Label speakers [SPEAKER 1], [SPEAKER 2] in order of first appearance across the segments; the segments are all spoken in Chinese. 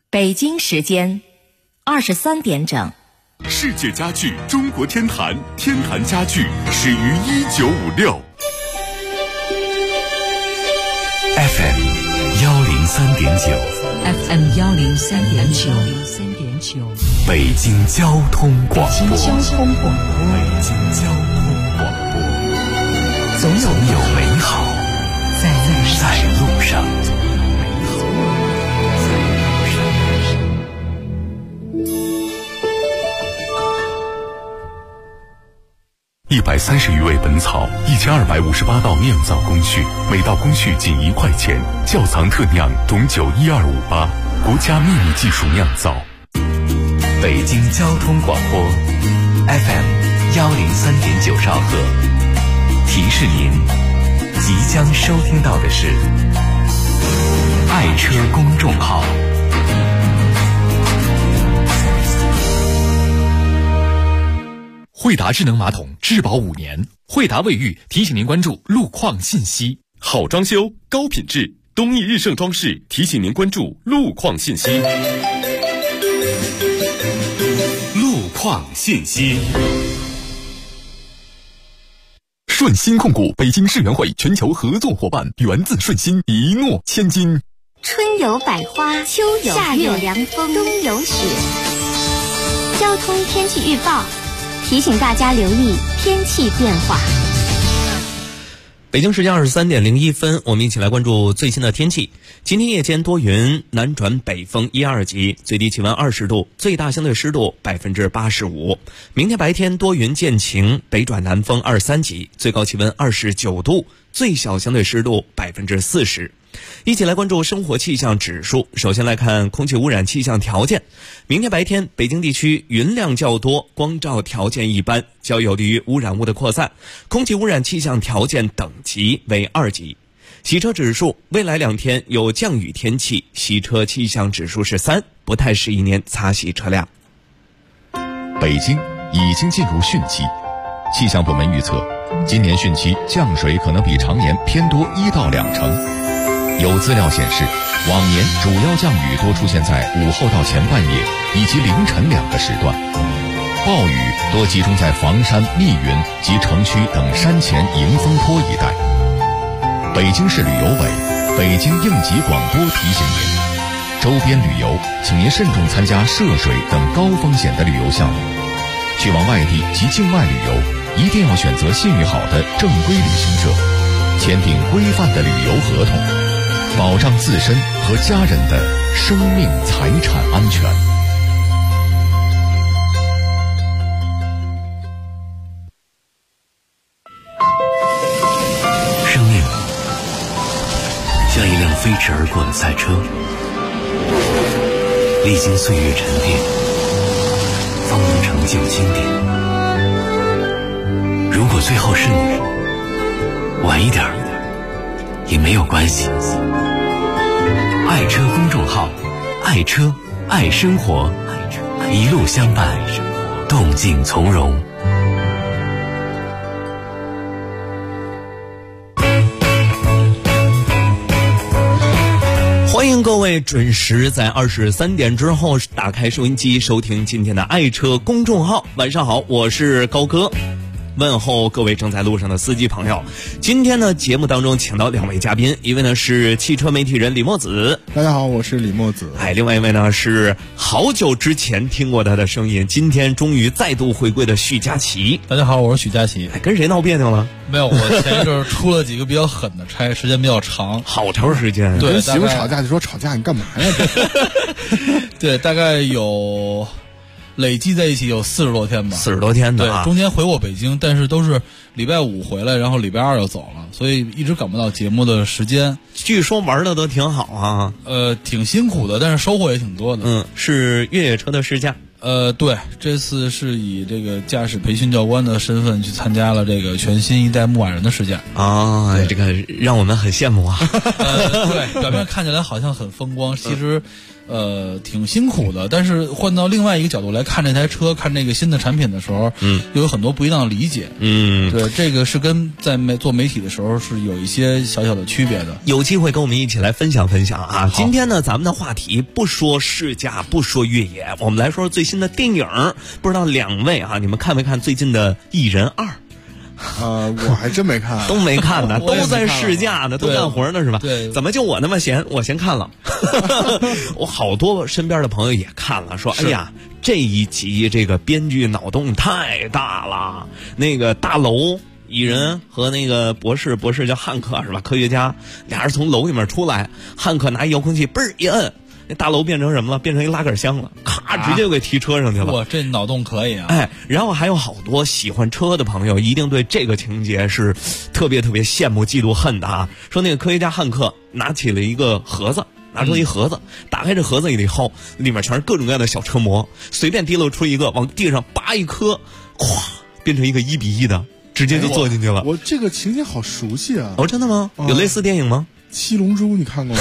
[SPEAKER 1] 北京时间23点整。
[SPEAKER 2] 世界家具中国天坛，天坛家具始于1956。
[SPEAKER 3] FM 103.9
[SPEAKER 4] FM 103.9
[SPEAKER 3] 北京交通广播。
[SPEAKER 4] 北京交通广播，总有美好在路上。
[SPEAKER 2] 130余味本草，1258道酿造工序，每道工序仅1块钱。窖藏特酿董酒12588，国家秘密技术酿造。
[SPEAKER 3] 北京交通广播 FM 103.9兆赫，提示您即将收听到的是爱车公众号。
[SPEAKER 5] 惠达智能马桶质保5年，惠达卫浴提醒您关注路况信息。
[SPEAKER 2] 好装修高品质，东义日盛装饰提醒您关注路况信息。路况信息。
[SPEAKER 5] 顺鑫控股北京世园会全球合作伙伴，源自顺鑫，一诺千金。
[SPEAKER 6] 春有百花，秋有夏有凉风，冬有雪。交通天气预报提醒大家留意天气变化。
[SPEAKER 7] 北京时间23点01分，我们一起来关注最新的天气。今天夜间多云，南转北风1、2级，最低气温20度，最大相对湿度85%。明天白天多云见晴，北转南风2、3级，最高气温29度，最小相对湿度40%。一起来关注生活气象指数。首先来看空气污染气象条件。明天白天北京地区云量较多，光照条件一般，较有利于污染物的扩散，空气污染气象条件等级为2级。洗车指数，未来2天有降雨天气，洗车气象指数是3，不太适宜您擦洗车辆。
[SPEAKER 8] 北京已经进入汛期，气象部门预测今年汛期降水可能比常年偏多1到2成。有资料显示，往年主要降雨多出现在午后到前半夜以及凌晨2个时段，暴雨多集中在房山、密云及城区等山前迎风坡一带。北京市旅游委、北京应急广播提醒您，周边旅游请您慎重参加涉水等高风险的旅游项目。去往外地及境外旅游，一定要选择信誉好的正规旅行社，签订规范的旅游合同，保障自身和家人的生命财产安全。
[SPEAKER 3] 生命像一辆飞驰而过的赛车，历经岁月沉淀，方能成就经典。如果最后是你，晚一点也没有关系。爱车公众号，爱车爱生活，一路相伴，动静从容。
[SPEAKER 7] 欢迎各位准时在23点之后打开收音机，收听今天的爱车公众号。晚上好，我是高哥，问候各位正在路上的司机朋友。今天呢，节目当中请到2位嘉宾，一位呢是汽车媒体人李墨子。
[SPEAKER 9] 大家好，我是李墨子。
[SPEAKER 7] 另外一位呢是好久之前听过他的声音，今天终于再度回归的许佳琪。
[SPEAKER 9] 大家好，我是许佳琪。
[SPEAKER 7] 跟谁闹别扭了？
[SPEAKER 9] 没有，我前一阵出了几个比较狠的差，时间比较长，
[SPEAKER 7] 好长时间。
[SPEAKER 9] 对，
[SPEAKER 10] 跟媳妇吵架就说吵架，你干嘛呀？
[SPEAKER 9] 对，大概有累计在一起有40多天吧
[SPEAKER 7] ，40多天的
[SPEAKER 9] 对，中间回过北京，但是都是礼拜5回来，然后礼拜2又走了，所以一直赶不到节目的时间。
[SPEAKER 7] 据说玩的都挺好啊，
[SPEAKER 9] 挺辛苦的，但是收获也挺多的。
[SPEAKER 7] 是越野车的试驾。
[SPEAKER 9] 对，这次是以这个驾驶培训教官的身份去参加了这个全新一代牧马人的试驾
[SPEAKER 7] 啊，这个让我们很羡慕啊。
[SPEAKER 9] 对，表面看起来好像很风光，其实挺辛苦的，但是换到另外一个角度来看这台车，看这个新的产品的时候，又有很多不一样的理解。对，这个是跟在做媒体的时候是有一些小小的区别的。
[SPEAKER 7] 有机会跟我们一起来分享分享啊！今天呢，咱们的话题不说试驾，不说越野，我们来说最新的电影。不知道两位啊，你们看没看最近的《蚁人2》？
[SPEAKER 10] 我还真没看，
[SPEAKER 7] 都没看呢，都在试驾呢，都干活呢，是吧？
[SPEAKER 9] 对，
[SPEAKER 7] 怎么就我那么闲？我先看了，我好多身边的朋友也看了，说：“哎呀，这一集这个编剧脑洞太大了。那个大楼蚁人和那个博士叫汉克是吧？科学家俩人从楼里面出来，汉克拿遥控器嘣儿一摁。”那大楼变成什么了？变成一拉杆箱了，咔，直接就给提车上去了。
[SPEAKER 9] 哇，这脑洞可以啊！
[SPEAKER 7] 哎，然后还有好多喜欢车的朋友，一定对这个情节是特别羡慕、嫉妒、恨的啊！说那个科学家汉克拿起了一个盒子，拿出一盒子，打开这盒子以后，里面全是各种各样的小车模，随便提溜出一个，往地上扒一颗，咵，变成一个1:1的，直接就坐进去了。
[SPEAKER 10] 我这个情节好熟悉啊！
[SPEAKER 7] 哦，真的吗？有类似电影吗？
[SPEAKER 10] 七龙珠你看过吗？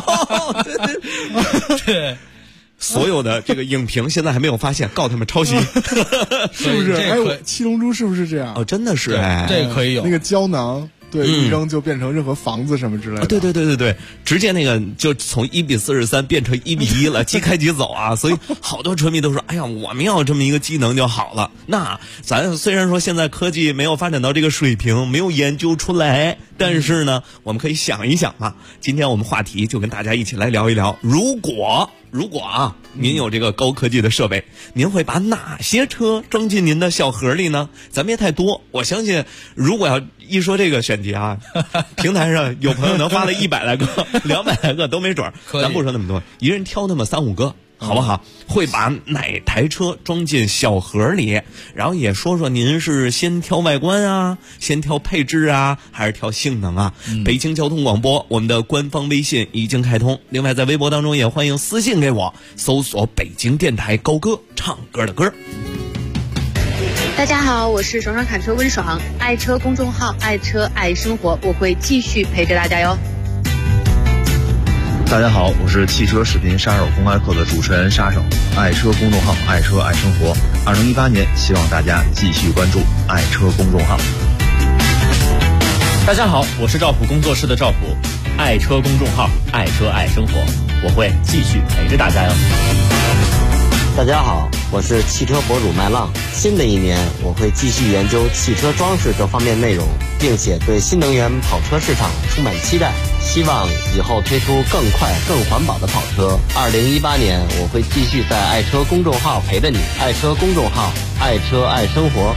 [SPEAKER 9] 对，
[SPEAKER 7] 所有的这个影评现在还没有发现，告他们抄袭，
[SPEAKER 10] 是不是？哎，七龙珠是不是这样？
[SPEAKER 7] 哦，真的是，哎，
[SPEAKER 9] 这个可以有
[SPEAKER 10] 那个胶囊。对，一扔就变成任何房子什么之类的。
[SPEAKER 7] 对，直接那个就从1:43变成1:1了，即开即走啊！所以好多车迷都说：“哎呀，我们要有这么一个机能就好了。”那咱虽然说现在科技没有发展到这个水平，没有研究出来，但是呢，我们可以想一想嘛。今天我们话题就跟大家一起来聊一聊，如果啊，您有这个高科技的设备，您会把哪些车装进您的小盒里呢？咱别太多，我相信如果要一说这个选题啊，平台上有朋友能发了100来个、200来个都没准儿。咱不说那么多，一人挑那么3-5个，好不好？会把哪台车装进小盒里？然后也说说您是先挑外观啊，先挑配置啊，还是挑性能啊？北京交通广播我们的官方微信已经开通，另外在微博当中也欢迎私信给我，搜索北京电台高歌唱歌的歌。
[SPEAKER 11] 大家好，我是爽爽侃车温爽，爱车公众号爱车爱生活，我会继续陪着大家哟。
[SPEAKER 12] 大家好，我是汽车视频杀手公开课的主持人杀手，爱车公众号爱车爱生活。2018年，希望大家继续关注爱车公众号。
[SPEAKER 13] 大家好，我是赵普工作室的赵普，爱车公众号爱车爱生活，我会继续陪着大家哟。
[SPEAKER 14] 大家好，我是汽车博主麦浪。新的一年，我会继续研究汽车装饰这方面内容，并且对新能源跑车市场充满期待，希望以后推出更快、更环保的跑车。2018年，我会继续在爱车公众号陪着你，爱车公众号，爱车爱生活。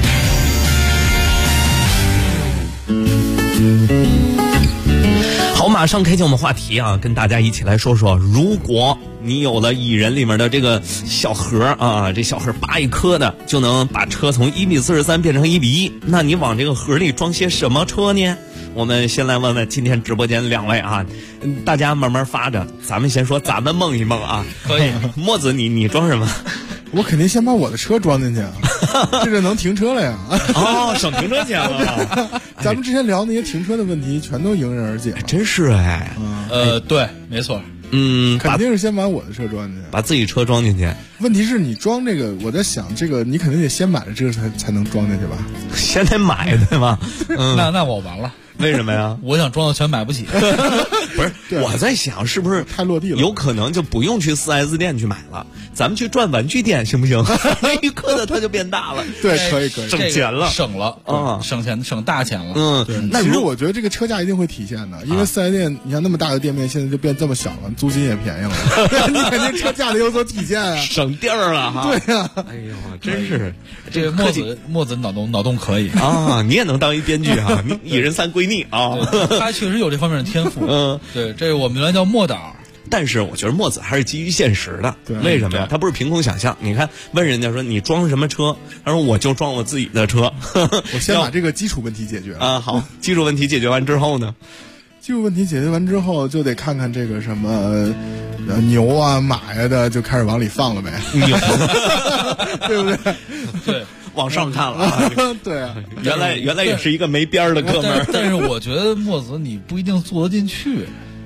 [SPEAKER 7] 好，马上开启我们话题啊，跟大家一起来说说，如果你有了蚁人里面的这个小盒啊，这小盒扒一颗的就能把车从1:43变成1:1，那你往这个盒里装些什么车呢？我们先来问问今天直播间2位啊，大家慢慢发着，咱们先说咱们梦一梦啊。
[SPEAKER 9] 可以，
[SPEAKER 7] 墨子你装什么？
[SPEAKER 10] 我肯定先把我的车装进去啊，这就能停车了呀。
[SPEAKER 7] 哦，省停车钱了。
[SPEAKER 10] 咱们之前聊那些停车的问题全都迎刃而解了。
[SPEAKER 7] 真是哎。
[SPEAKER 9] 对，没错。
[SPEAKER 10] 肯定是先把我的车装进去，
[SPEAKER 7] 把自己车装进去。
[SPEAKER 10] 问题是你装这个，我在想这个你肯定得先买了这个才能装进去吧？
[SPEAKER 7] 先得买对吧？
[SPEAKER 9] 那我完了。
[SPEAKER 7] 为什么呀？
[SPEAKER 9] 我想装的全买不起。
[SPEAKER 7] 不是，我在想是不是
[SPEAKER 10] 太落地了？
[SPEAKER 7] 有可能就不用去4S 店去买了，咱们去转玩具店行不行？那一颗的它就变大了。
[SPEAKER 10] 对，可以，
[SPEAKER 7] 省钱了，
[SPEAKER 9] 省了啊，省钱省大钱了。
[SPEAKER 10] 对。那其实我觉得这个车价一定会体现的，因为4S店你看那么大的店面现在就变这么小了，租金也便宜了，你肯定车价得有所体现啊，
[SPEAKER 7] 省地儿了哈。
[SPEAKER 10] 对呀，
[SPEAKER 7] 哎呦，真是
[SPEAKER 9] 这个墨子脑洞可以
[SPEAKER 7] 啊，你也能当一编剧啊，你蚁人3归逆啊，
[SPEAKER 9] 他确实有这方面的天赋。对，这个我们原来叫墨导。
[SPEAKER 7] 但是我觉得墨子还是基于现实的，为什么呀？他不是凭空想象。你看，问人家说你装什么车，他说我就装我自己的车。
[SPEAKER 10] 我先把这个基础问题解决
[SPEAKER 7] 啊。好，基础问题解决完之后呢？
[SPEAKER 10] 基础问题解决完之后，就得看看这个什么牛啊、马呀的，就开始往里放了呗。
[SPEAKER 7] 牛，
[SPEAKER 10] 对不对？
[SPEAKER 9] 对。
[SPEAKER 7] 往上看了啊，
[SPEAKER 10] 对啊，
[SPEAKER 7] 原来也是一个没边儿的哥们儿。
[SPEAKER 9] 但是我觉得墨子你不一定坐得进去。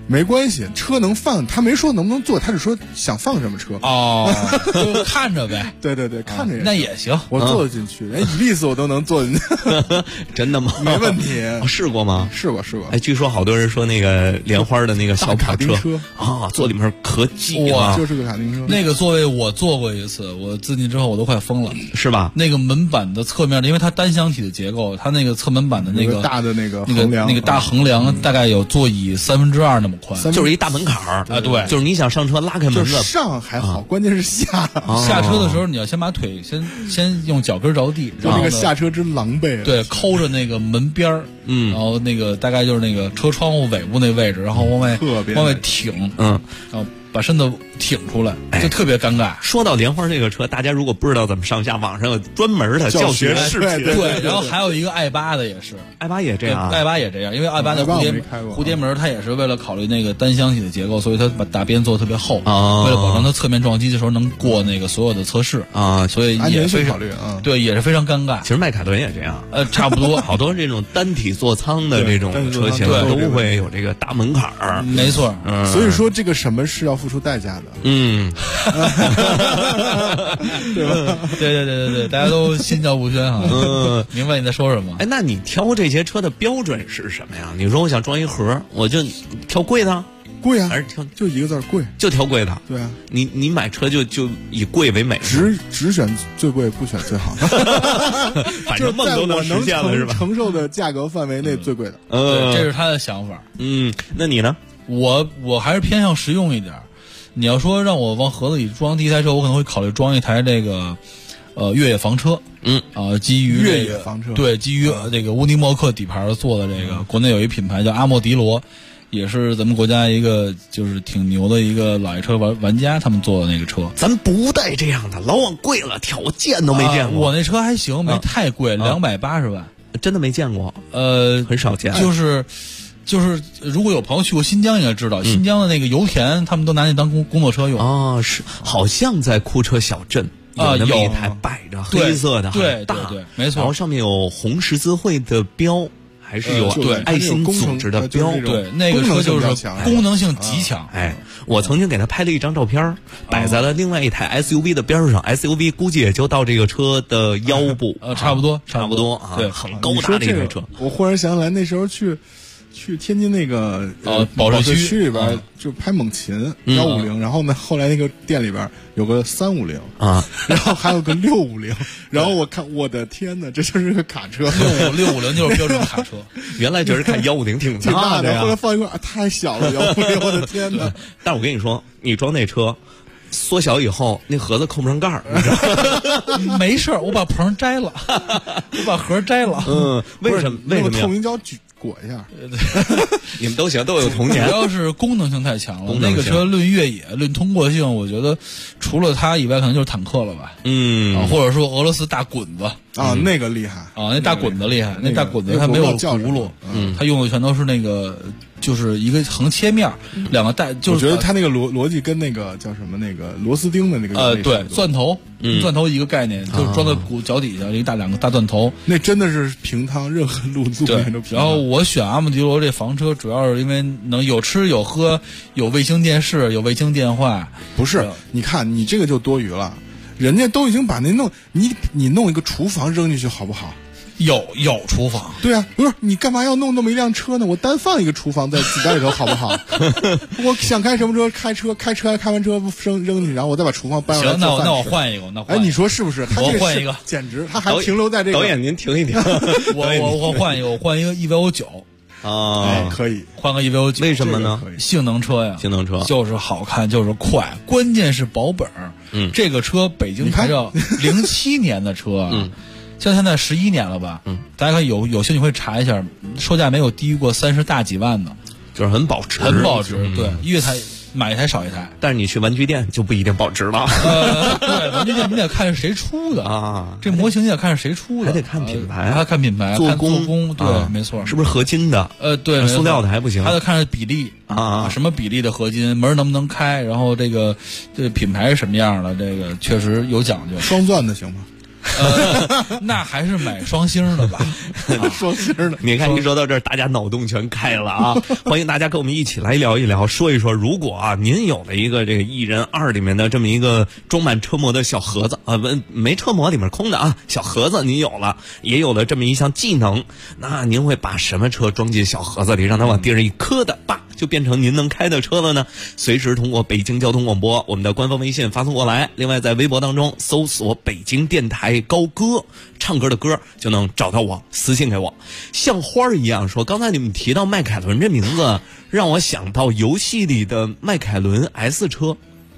[SPEAKER 10] 没关系，车能放，他没说能不能坐，他只说想放什么车。
[SPEAKER 9] 哦，就看着呗。
[SPEAKER 10] 对对对，看着
[SPEAKER 9] 那也行，
[SPEAKER 10] 我坐得进去，连伊利斯我都能坐进去。
[SPEAKER 7] 真的吗？
[SPEAKER 10] 没问题。
[SPEAKER 7] 试过吗？
[SPEAKER 10] 试过。
[SPEAKER 7] 哎，据说好多人说那个莲花的那个小跑车啊，坐里面可挤了，
[SPEAKER 10] 就是个卡丁车。
[SPEAKER 9] 那个座位我坐过一次，我自进之后我都快疯了，
[SPEAKER 7] 是吧？
[SPEAKER 9] 那个门板的侧面，因为它单箱体的结构，它那个侧门板的那个
[SPEAKER 10] 大的那个横梁，
[SPEAKER 9] 那个大横梁大概有座椅2/3那么宽，
[SPEAKER 7] 就是一大门槛儿
[SPEAKER 9] 啊。对，
[SPEAKER 7] 就是你想上车拉开门子，
[SPEAKER 10] 上还好，关键是下
[SPEAKER 9] 车的时候你要先把腿先用脚跟着地，
[SPEAKER 10] 然后那个下车之狼狈。
[SPEAKER 9] 对，抠着那个门边儿，然后那个大概就是那个车窗户尾部那位置，然后往外挺，然后把身子挺出来，就特别尴尬。
[SPEAKER 7] 说到莲花这个车，大家如果不知道怎么上下，网上有专门的教学视频。
[SPEAKER 9] 对，然后还有一个i8的也是
[SPEAKER 7] ，i8也这样
[SPEAKER 9] ，i8也这样，因为i8的蝴蝶门，它也是为了考虑那个单箱体的结构，所以它把大边做得特别厚，为了保证它侧面撞击的时候能过那个所有的测试
[SPEAKER 7] 啊，
[SPEAKER 9] 所以也非常
[SPEAKER 10] 考虑啊，
[SPEAKER 9] 对，也是非常尴尬。
[SPEAKER 7] 其实迈凯伦也这样，
[SPEAKER 9] 差不多，
[SPEAKER 7] 好多这种单体座舱的这种车型都会有这个大门槛儿，
[SPEAKER 9] 没错。
[SPEAKER 10] 所以说这个什么是要付出代价的。
[SPEAKER 7] 对
[SPEAKER 10] 吧？
[SPEAKER 9] 对，大家都心照不宣哈。明白你在说什么？
[SPEAKER 7] 哎，那你挑这些车的标准是什么呀？你说我想装一盒，我就挑贵的。
[SPEAKER 10] 贵啊，
[SPEAKER 7] 还是挑
[SPEAKER 10] 就一个字儿贵，
[SPEAKER 7] 就挑贵的。
[SPEAKER 10] 对啊，
[SPEAKER 7] 你买车就以贵为美，
[SPEAKER 10] 只选最贵，不选最好。
[SPEAKER 7] 反正梦都能实现了是吧？
[SPEAKER 10] 承受的价格范围内最贵的。
[SPEAKER 9] 对，这是他的想法。
[SPEAKER 7] 那你呢？
[SPEAKER 9] 我还是偏向实用一点。你要说让我往盒子里装第一台车，我可能会考虑装一台这个越野房车。基于
[SPEAKER 10] 越野房车，
[SPEAKER 9] 对，基于这个乌尼莫克底盘做的这个，国内有一品牌叫阿莫迪罗。也是咱们国家一个就是挺牛的一个老爷车玩家，他们做的那个车。
[SPEAKER 7] 咱不带这样的，老往贵了，挑见都没见过。
[SPEAKER 9] 我那车还行，没太贵，280万，
[SPEAKER 7] 真的没见过。很少见。
[SPEAKER 9] 就是如果有朋友去过新疆，应该知道新疆的那个油田，他们都拿那当工作车用。
[SPEAKER 7] 哦，是，好像在库车小镇有那么一台摆着黑色的，
[SPEAKER 9] 对，没错。
[SPEAKER 7] 然后上面有红十字会的标。还是有爱心组织的标，
[SPEAKER 9] 对，那个车就是功能性极强。
[SPEAKER 7] 哎，我曾经给他拍了一张照片，摆在了另外一台 SUV 的边上 ，SUV 估计也就到这个车的腰部，
[SPEAKER 9] 差不多
[SPEAKER 7] 啊，对，很高大的一台车。
[SPEAKER 10] 我忽然想起来，那时候去天津那个
[SPEAKER 9] 保税
[SPEAKER 10] 区里边就拍猛禽150，然后呢，后来那个店里边有个350
[SPEAKER 7] 啊，
[SPEAKER 10] 然后还有个650，然后我看，我的天哪，这就是个卡车
[SPEAKER 9] ，650就是标准卡车。
[SPEAKER 7] 原来觉得看150挺大的呀，
[SPEAKER 10] 后来放一块太小了150，我的天哪！
[SPEAKER 7] 但我跟你说，你装那车缩小以后，那盒子扣不上盖儿，你知道
[SPEAKER 9] 吗？没事，我把棚摘了，我把盒摘了。
[SPEAKER 7] 为什么呀？
[SPEAKER 10] 透明胶裹一下，
[SPEAKER 7] 你们都行，都有童年。
[SPEAKER 9] 主要是功能性太强了。那个车论越野、论通过性，我觉得除了它以外，可能就是坦克了吧。或者说俄罗斯大滚子
[SPEAKER 10] 啊，那个厉害
[SPEAKER 9] 啊，那大滚子厉害。那大滚子它没有轱辘，它用的全都是那个。就是一个横切面，两个带，就是
[SPEAKER 10] 我觉得它那个逻辑跟那个叫什么那个螺丝钉的那个
[SPEAKER 9] 对，钻头一个概念，就是装在脚底下两个大钻头，
[SPEAKER 10] 那真的是平趟，任何路面都平。
[SPEAKER 9] 然后我选阿莫迪罗这房车，主要是因为能有吃有喝，有卫星电视，有卫星电话。
[SPEAKER 10] 不是，你看你这个就多余了，人家都已经把那你弄一个厨房扔进去好不好？
[SPEAKER 9] 有厨房，
[SPEAKER 10] 对啊，不是你干嘛要弄那么一辆车呢？我单放一个厨房在子弹里头好不好？我想开什么车开车开完车扔进去，然后我再把厨房搬上来。
[SPEAKER 9] 行，那我换一个，
[SPEAKER 10] 哎，你说是不是？
[SPEAKER 9] 我换一个，
[SPEAKER 10] 简直他还停留在这个。
[SPEAKER 7] 导演您停一停，
[SPEAKER 9] 我换一个，EVO9
[SPEAKER 10] 啊，可以
[SPEAKER 9] 换个 EVO9，
[SPEAKER 7] 为什么呢？
[SPEAKER 9] 性能车呀，
[SPEAKER 7] 性能车
[SPEAKER 9] 就是好看，就是快，关键是保本。这个车北京牌照07年的车啊。像现在11年了吧？大家可以有兴趣会查一下，售价没有低于过30大几万的，
[SPEAKER 7] 就是很保值，
[SPEAKER 9] 很保值。对，一台买一台少一台。
[SPEAKER 7] 但是你去玩具店就不一定保值了。
[SPEAKER 9] 对，玩具店你得看是谁出的
[SPEAKER 7] 啊，
[SPEAKER 9] 这模型你得看是谁出的，
[SPEAKER 7] 还得看品牌，
[SPEAKER 9] 还看品牌，
[SPEAKER 7] 做
[SPEAKER 9] 工。对，没错，
[SPEAKER 7] 是不是合金的？
[SPEAKER 9] 对，
[SPEAKER 7] 塑料的还不行，
[SPEAKER 9] 还得看比例啊，什么比例的合金，门能不能开，然后这个品牌是什么样的，这个确实有讲究。
[SPEAKER 10] 双钻的行吗？
[SPEAKER 9] 那还是买双星的吧。
[SPEAKER 10] 双星的，
[SPEAKER 7] 你看一说到这儿，大家脑洞全开了啊！欢迎大家跟我们一起来聊一聊，说一说，如果啊您有了一个这个一人二里面的这么一个装满车模的小盒子啊，没车模里面空的啊，小盒子您有了，也有了这么一项技能，那您会把什么车装进小盒子里，让它往地上一磕的，叭就变成您能开的车了呢？随时通过北京交通广播我们的官方微信发送过来，另外在微博当中搜索北京电台高歌，唱歌的歌就能找到我，私信给我。像花儿一样说，刚才你们提到迈凯伦这名字，让我想到游戏里的迈凯伦 S 车。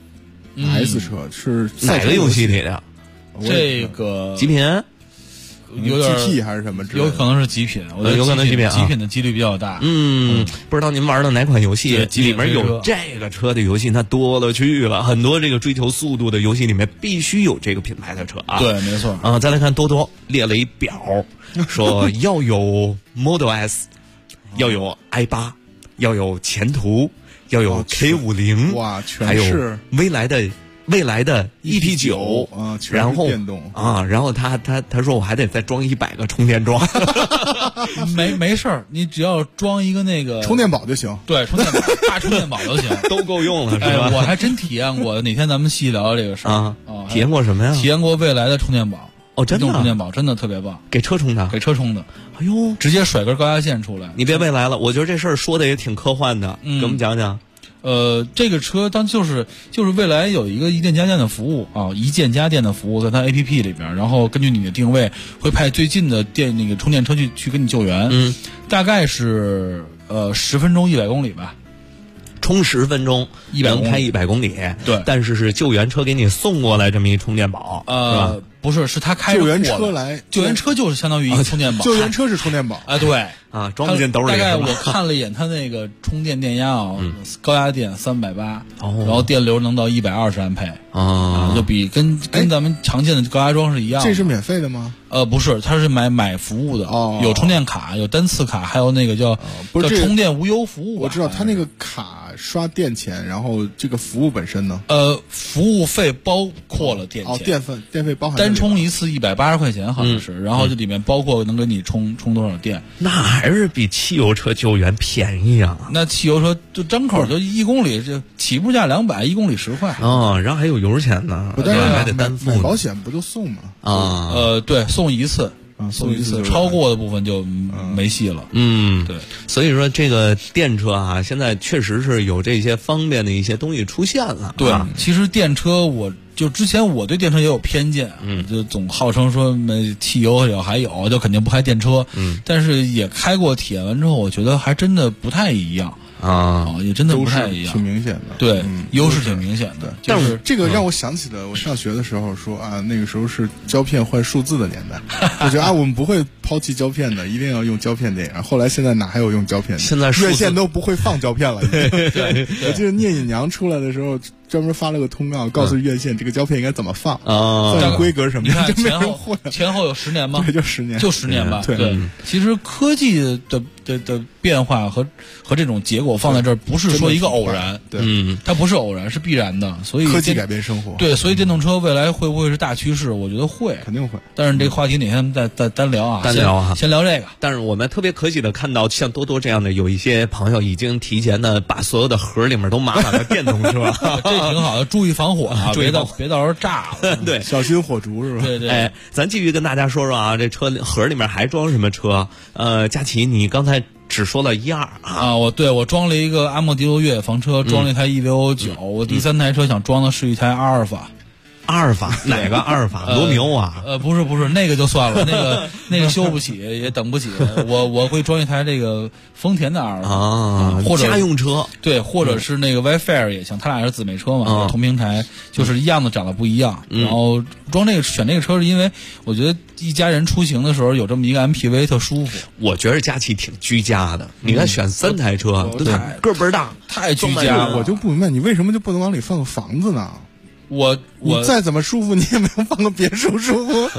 [SPEAKER 10] S 车是
[SPEAKER 7] 哪个游戏里的？
[SPEAKER 9] 这个
[SPEAKER 7] 极品
[SPEAKER 9] 有点
[SPEAKER 10] GT 还是什么之类的？
[SPEAKER 9] 有可能是极品，我觉得
[SPEAKER 7] 有可能极品啊，
[SPEAKER 9] 极品的几率比较大。
[SPEAKER 7] 不知道您玩的哪款游戏里面有这个车的游戏，那多了去了。很多这个追求速度的游戏里面必须有这个品牌的车啊。
[SPEAKER 9] 对，没错
[SPEAKER 7] 啊。再来看多多列了一表，说要有 Model S， 要有 i8， 要有前途，要有 K50，
[SPEAKER 10] 哇，
[SPEAKER 7] 还有未来的 EP9
[SPEAKER 10] 啊，
[SPEAKER 7] 然后
[SPEAKER 10] 电动
[SPEAKER 7] 啊，然后他说我还得再装100个充电桩，
[SPEAKER 9] 没事儿，你只要装一个那个
[SPEAKER 10] 充电宝就行。
[SPEAKER 9] 对，充电宝大充电宝都行，
[SPEAKER 7] 都够用了，是吧？
[SPEAKER 9] 我还真体验过，哪天咱们细聊这个事儿
[SPEAKER 7] 啊。体验过什么呀？
[SPEAKER 9] 体验过未来的充电宝。
[SPEAKER 7] 哦，真的
[SPEAKER 9] 充电宝真的特别棒，
[SPEAKER 7] 给车充的，
[SPEAKER 9] 给车充的。
[SPEAKER 7] 哎呦，
[SPEAKER 9] 直接甩根高压线出来。
[SPEAKER 7] 你别未来了，我觉得这事儿说的也挺科幻的，给我们讲讲。
[SPEAKER 9] 这个车就是未来有一个一键家电的服务啊，一键家电的服务在它 APP 里边，然后根据你的定位会派最近的那个充电车去给你救援。大概是10分钟100公里吧。
[SPEAKER 7] 充10分钟能开100公里，
[SPEAKER 9] 对，
[SPEAKER 7] 但是救援车给你送过来这么一充电宝，是吧？
[SPEAKER 9] 不是，是他开着
[SPEAKER 10] 救援车来，
[SPEAKER 9] 救援车就是相当于一个充电宝，
[SPEAKER 10] 救援车是充电宝
[SPEAKER 9] 啊，对
[SPEAKER 7] 啊，装不进兜里。
[SPEAKER 9] 大概我看了一眼他那个充电电压啊，高压电380，然后电流能到120安培啊，就比跟咱们常见的高压桩是一样的。
[SPEAKER 10] 这是免费的吗？
[SPEAKER 9] 不是，他是买服务的，有充电卡，有单次卡，还有那个叫充电无忧服务。
[SPEAKER 10] 我知道他那个卡刷电钱，然后这个服务本身呢？
[SPEAKER 9] 服务费包括了电钱，
[SPEAKER 10] 电费包含
[SPEAKER 9] 单充一次180块钱好像是，然后这里面包括能给你充多少电，
[SPEAKER 7] 那还是比汽油车救援便宜啊。
[SPEAKER 9] 那汽油车就张口就1公里就起步价200，1公里10块
[SPEAKER 7] 啊，然后还有油钱呢，
[SPEAKER 10] 但是
[SPEAKER 7] 还得单付。
[SPEAKER 10] 买保险不就送吗？
[SPEAKER 7] 啊，
[SPEAKER 9] 对，送一次。送一次，超过的部分就没戏了。
[SPEAKER 7] 对，所以说这个电车啊，现在确实是有这些方便的一些东西出现了。
[SPEAKER 9] 对，其实电车之前我对电车也有偏见，就总号称说汽油还有，就肯定不开电车。但是也开过，体验完之后，我觉得还真的不太一样。也真的不太一样，
[SPEAKER 10] 挺明显的。
[SPEAKER 9] 对，优势挺明显的。
[SPEAKER 10] 但是这个让我想起了我上学的时候说啊，那个时候是胶片换数字的年代。我觉得我们不会抛弃胶片的，一定要用胶片电影。后来现在哪还有用胶片的？
[SPEAKER 7] 现在
[SPEAKER 10] 院线都不会放胶片了。对，我记得聂隐娘出来的时候，专门发了个通告，告诉院线这个胶片应该怎么放放规格什么的。
[SPEAKER 9] 你看前后有10年吗？
[SPEAKER 10] 对，就10年，
[SPEAKER 9] 就10年吧。
[SPEAKER 10] 对，
[SPEAKER 9] 其实科技的变化和这种结果放在这儿，不是说一个偶然，
[SPEAKER 10] 对，
[SPEAKER 9] 它不是偶然，是必然的。所以
[SPEAKER 10] 科技改变生活，
[SPEAKER 9] 对，所以电动车未来会不会是大趋势？我觉得会，
[SPEAKER 10] 肯定会。
[SPEAKER 9] 但是这个话题哪天再单聊啊？
[SPEAKER 7] 单聊啊，
[SPEAKER 9] 先聊这个。
[SPEAKER 7] 但是我们特别可喜的看到，像多多这样的有一些朋友已经提前的把所有的盒里面都码满了电动车，
[SPEAKER 9] 这挺好的，注意防火啊，别到时候炸了。
[SPEAKER 7] 对，
[SPEAKER 10] 小心火烛是吧？
[SPEAKER 9] 对对。
[SPEAKER 7] 哎，咱继续跟大家说说啊，这车盒里面还装什么车？佳琪，你刚才只说了1、2
[SPEAKER 9] 啊，我装了一个阿莫迪罗越野房车，装了一台 EVO9，我第3台车想装的是一台阿尔法。
[SPEAKER 7] 阿尔法哪个阿尔法？罗密欧啊？
[SPEAKER 9] 不是，那个就算了，那个修不起，也等不起。我会装一台这个丰田的阿尔法
[SPEAKER 7] 啊，
[SPEAKER 9] 或者
[SPEAKER 7] 家用车，
[SPEAKER 9] 对，或者是那个 Wayfair 也行，他俩是姊妹车嘛，同平台，就是一样的，长得不一样。然后选这个车是因为我觉得一家人出行的时候有这么一个 MPV 特舒服。
[SPEAKER 7] 我觉得佳琪挺居家的，你看选3台车，对，个倍儿大，
[SPEAKER 9] 太居家了。
[SPEAKER 10] 我就不明白，你为什么就不能往里放个房子呢？
[SPEAKER 9] 我
[SPEAKER 10] 再怎么舒服，你也没有放个别墅舒服。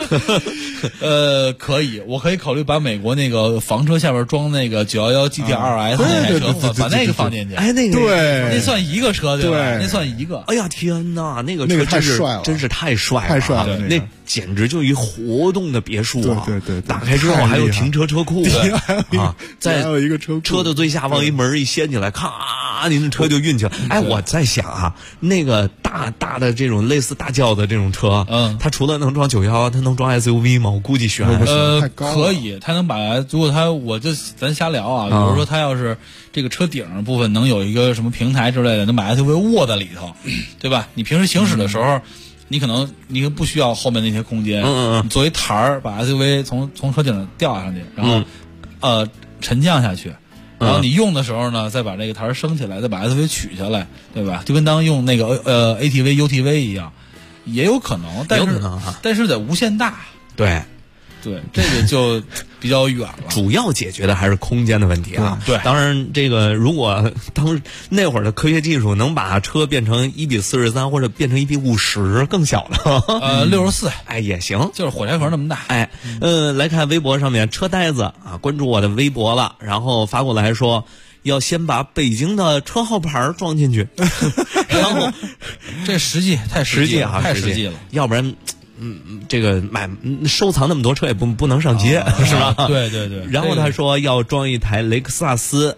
[SPEAKER 9] 可以，我可以考虑把美国那个房车下边装那个911 GT2S 那台车，把那个放进去。
[SPEAKER 7] 哎，那个
[SPEAKER 10] 对，
[SPEAKER 9] 那算一个车对吧？那算一个。
[SPEAKER 7] 哎呀天哪，那个车
[SPEAKER 10] 太帅了，
[SPEAKER 7] 真是太帅了，
[SPEAKER 10] 太帅了，
[SPEAKER 7] 那简直就一活动的别墅啊！
[SPEAKER 10] 对，
[SPEAKER 7] 打开之后还有停车库啊，在
[SPEAKER 10] 还有一个
[SPEAKER 7] 车的最下方一门一掀起来，咔，您的车就运起来。哎，我在想啊，那个大的这种类似大轿的这种车，它除了能装911，它能装 SUV 吗？我估计悬。
[SPEAKER 9] 可以，它能把，如果它，咱瞎聊啊，比如说它要是这个车顶部分能有一个什么平台之类的，能把 SUV 卧在里头，对吧？你平时行驶的时候。你可能不需要后面那些空间，你作为台儿把 SUV 从车顶上吊上去，然后沉降下去，然后你用的时候呢，再把这个台儿升起来，再把 SUV 取下来，对吧？就跟当用那个ATV、UTV 一样，也有可能，但是得无限大。对，这个就比较远了。
[SPEAKER 7] 主要解决的还是空间的问题啊。
[SPEAKER 9] 对，
[SPEAKER 7] 当然这个如果那会儿的科学技术能把车变成1:43或者变成1:50更小的
[SPEAKER 9] ，64，
[SPEAKER 7] 哎也行，
[SPEAKER 9] 就是火柴盒那么大。
[SPEAKER 7] 哎，来看微博上面车呆子啊，关注我的微博了，然后发过来说要先把北京的车号牌装进去，然后
[SPEAKER 9] 这太实际了，太实际了，
[SPEAKER 7] 要不然。这个收藏那么多车也不能上街，是吧？
[SPEAKER 9] 对。
[SPEAKER 7] 然后他说要装一台雷克萨斯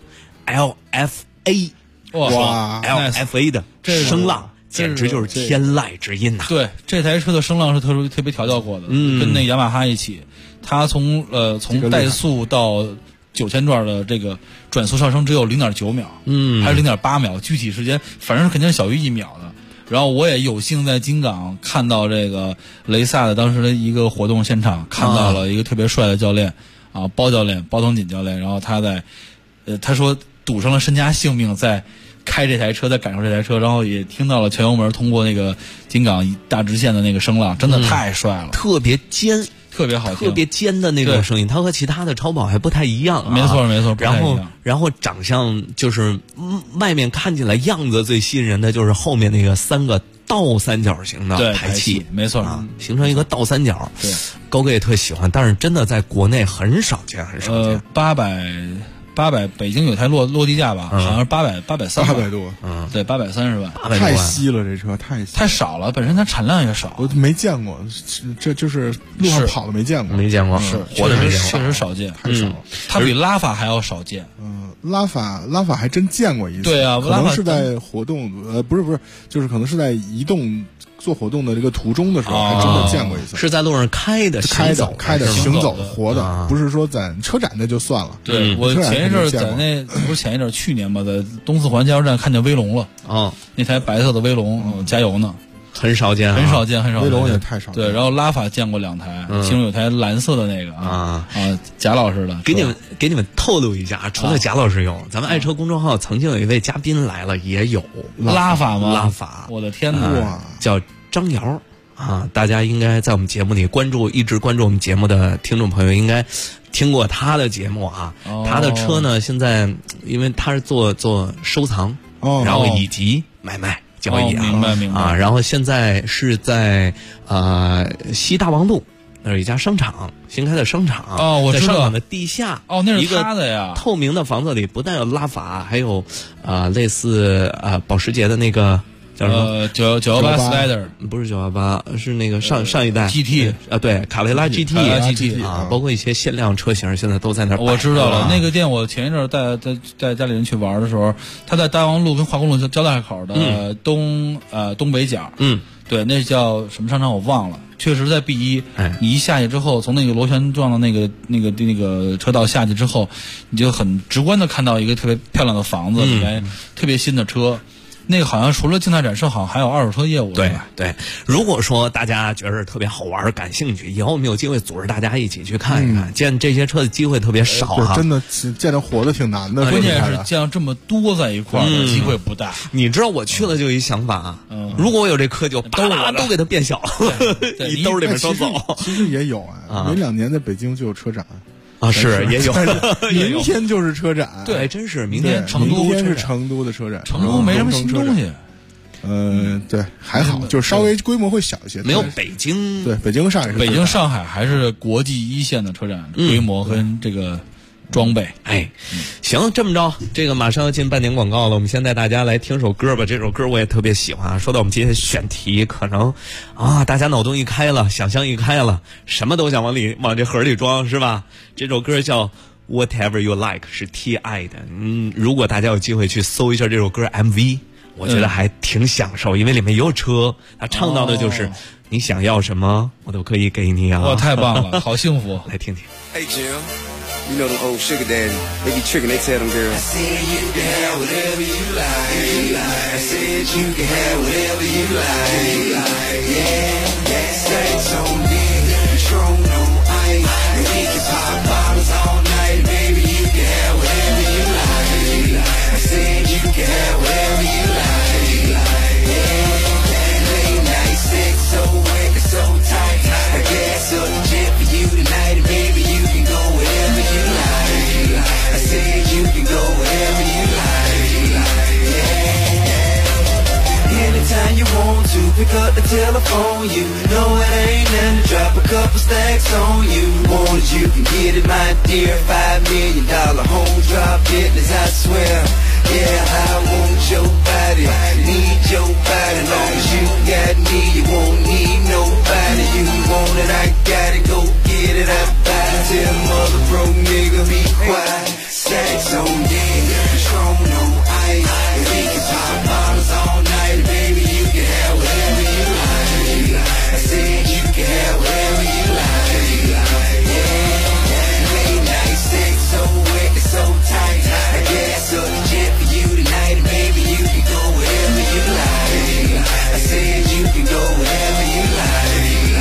[SPEAKER 7] LFA，
[SPEAKER 9] 哇
[SPEAKER 7] ，LFA 的声浪简直就是天籁之音呐！
[SPEAKER 9] 对，这台车的声浪是特别调教过的，跟那雅马哈一起，它从怠速到9000转的这个转速上升只有0.9秒，还是0.8秒，具体时间反正肯定是小于1秒的。然后我也有幸在金港看到这个雷萨的当时的一个活动现场，看到了一个特别帅的教练包腾锦教练，然后他说赌上了身家性命在开这台车，在感受这台车，然后也听到了全油门通过那个金港大直线的那个声浪，真的太帅了，
[SPEAKER 7] 特别尖。
[SPEAKER 9] 特别好听，
[SPEAKER 7] 特别尖的那种声音，它和其他的超跑还不太一样啊。
[SPEAKER 9] 没错，
[SPEAKER 7] 然后长相就是外面看起来样子最吸引人的就是后面那个3个倒三角形的排气，
[SPEAKER 9] 没错
[SPEAKER 7] 形成一个倒三角。
[SPEAKER 9] 对，
[SPEAKER 7] 高哥也特喜欢，但是真的在国内很少见。
[SPEAKER 9] 800，北京有台落地价吧，好像是830
[SPEAKER 10] 多，
[SPEAKER 9] 对，830万，
[SPEAKER 10] 太稀了，这车太
[SPEAKER 9] 少了，本身它产量也少，
[SPEAKER 10] 我没见过，这就是路上跑的没见过，
[SPEAKER 7] 是活的没见过，
[SPEAKER 9] 确实少见，
[SPEAKER 10] 太少了，
[SPEAKER 9] 它比拉法还要少见，
[SPEAKER 10] 拉法还真见过一次，
[SPEAKER 9] 对啊，
[SPEAKER 10] 可能是在活动，不是，就是可能是在移动。做活动的这个途中的时候，还真的见过一次，
[SPEAKER 7] 是在路上开的行走
[SPEAKER 10] 的活的，不是说在车展那就算了。
[SPEAKER 9] 对，我前一阵在不是前一阵去年吧，在东四环加油站看见威龙了那台白色的威龙加油呢。
[SPEAKER 7] 很少见，
[SPEAKER 10] 威龙也太少见。
[SPEAKER 9] 对，然后拉法见过2台，其中有台蓝色的那个贾老师的。
[SPEAKER 7] 给你们透露一下，除了贾老师有，咱们爱车公众号曾经有一位嘉宾来了，也有
[SPEAKER 9] 拉法吗？
[SPEAKER 7] 拉法，
[SPEAKER 9] 我的天哪，
[SPEAKER 7] 叫张瑶大家应该在我们节目里一直关注我们节目的听众朋友应该听过他的节目啊。他的车呢，现在因为他是做收藏，然后以及买卖。交易
[SPEAKER 9] 明白
[SPEAKER 7] 然后现在是在西大王路那是一家商场，新开的商场
[SPEAKER 9] 我知道，
[SPEAKER 7] 在商场的地下
[SPEAKER 9] 那是他的呀，
[SPEAKER 7] 透明的房子里不但有拉法，还有类似保时捷的那个叫什么
[SPEAKER 9] 918 Spider，
[SPEAKER 7] 不是918，是那个上一代
[SPEAKER 9] GT
[SPEAKER 7] 对，卡雷拉 GT 包括一些限量车型现在都在那儿。
[SPEAKER 9] 我知道了，那个店我前一阵带家里人去玩的时候，他在大王路跟华公路交大口的东北角，对，那叫什么商场我忘了，确实在 B1，你一下去之后，从那个螺旋状的那个车道下去之后，你就很直观的看到一个特别漂亮的房子，里面特别新的车。那个好像除了静态展示，好像还有二手车业务。
[SPEAKER 7] 对，如果说大家觉得特别好玩、感兴趣，以后我们有机会组织大家一起去看一看。见这些车的机会特别少
[SPEAKER 10] 真的见着活的挺难的。
[SPEAKER 9] 关键是见到这么多在一块儿的机会不大。
[SPEAKER 7] 你知道我去了就有一想法，如果我有这车，就都给它变小，一兜里面都走。
[SPEAKER 10] 其实也有每2年在北京就有车展。
[SPEAKER 7] 是也有，
[SPEAKER 10] 明天就是车展，
[SPEAKER 7] 对，真是明天
[SPEAKER 10] 成都是成都的车展，
[SPEAKER 9] 成都没什么新东西。
[SPEAKER 10] 对，还好，就是稍微规模会小一些，
[SPEAKER 7] 没有北京。
[SPEAKER 10] 对，北京和上海是
[SPEAKER 9] 北京、上海还是国际一线的车展，规模跟这个装备。
[SPEAKER 7] 行，这么着，这个马上要进半点广告了，我们先带大家来听首歌吧。这首歌我也特别喜欢。说到我们今天的选题，可能大家脑洞一开了，想象一开了，什么都想往这盒里装，是吧？这首歌叫 Whatever You Like， 是 T.I 的。如果大家有机会去搜一下这首歌 MV， 我觉得还挺享受，因为里面也有车，他唱到的就是你想要什么，我都可以给你啊！
[SPEAKER 9] 哇，太棒了，好幸福！
[SPEAKER 7] 来听听。
[SPEAKER 15] Hey Jim，you know them old sugar daddy, they be tricking, they tell them girls. I said you can have whatever you like. I said you can have whatever you like. Yeah, sex on me, Patron on ice, and we can pop bottles all night, baby. You can have whatever you like. I said you can have whatever you like. Yeah, late night sex so wet and so tight. I gas up the jet for you tonight, and baby you can go wherever you like. I said you can go wherever you like. Yeah. Anytime you want to, pick up the telephone. You know it ain't nothing to drop a couple stacks on you. Want it, you can get it, my dear. $5 million home drop business, I swear. Yeah, I want your body, need your body. Long as you got me, you won't need nobody. You want it, I got it, go get it, I buy it. Tell mother broke nigga be quiet. Stacks on deck, Patron on ice, and we can pop bottles all night, baby. You can have whatever you like. I said you can have whatever you like. Yeah, late night sex so wet and so tight. I gas up the jet for you tonight, and baby you can go wherever you like. I said you can go wherever you like.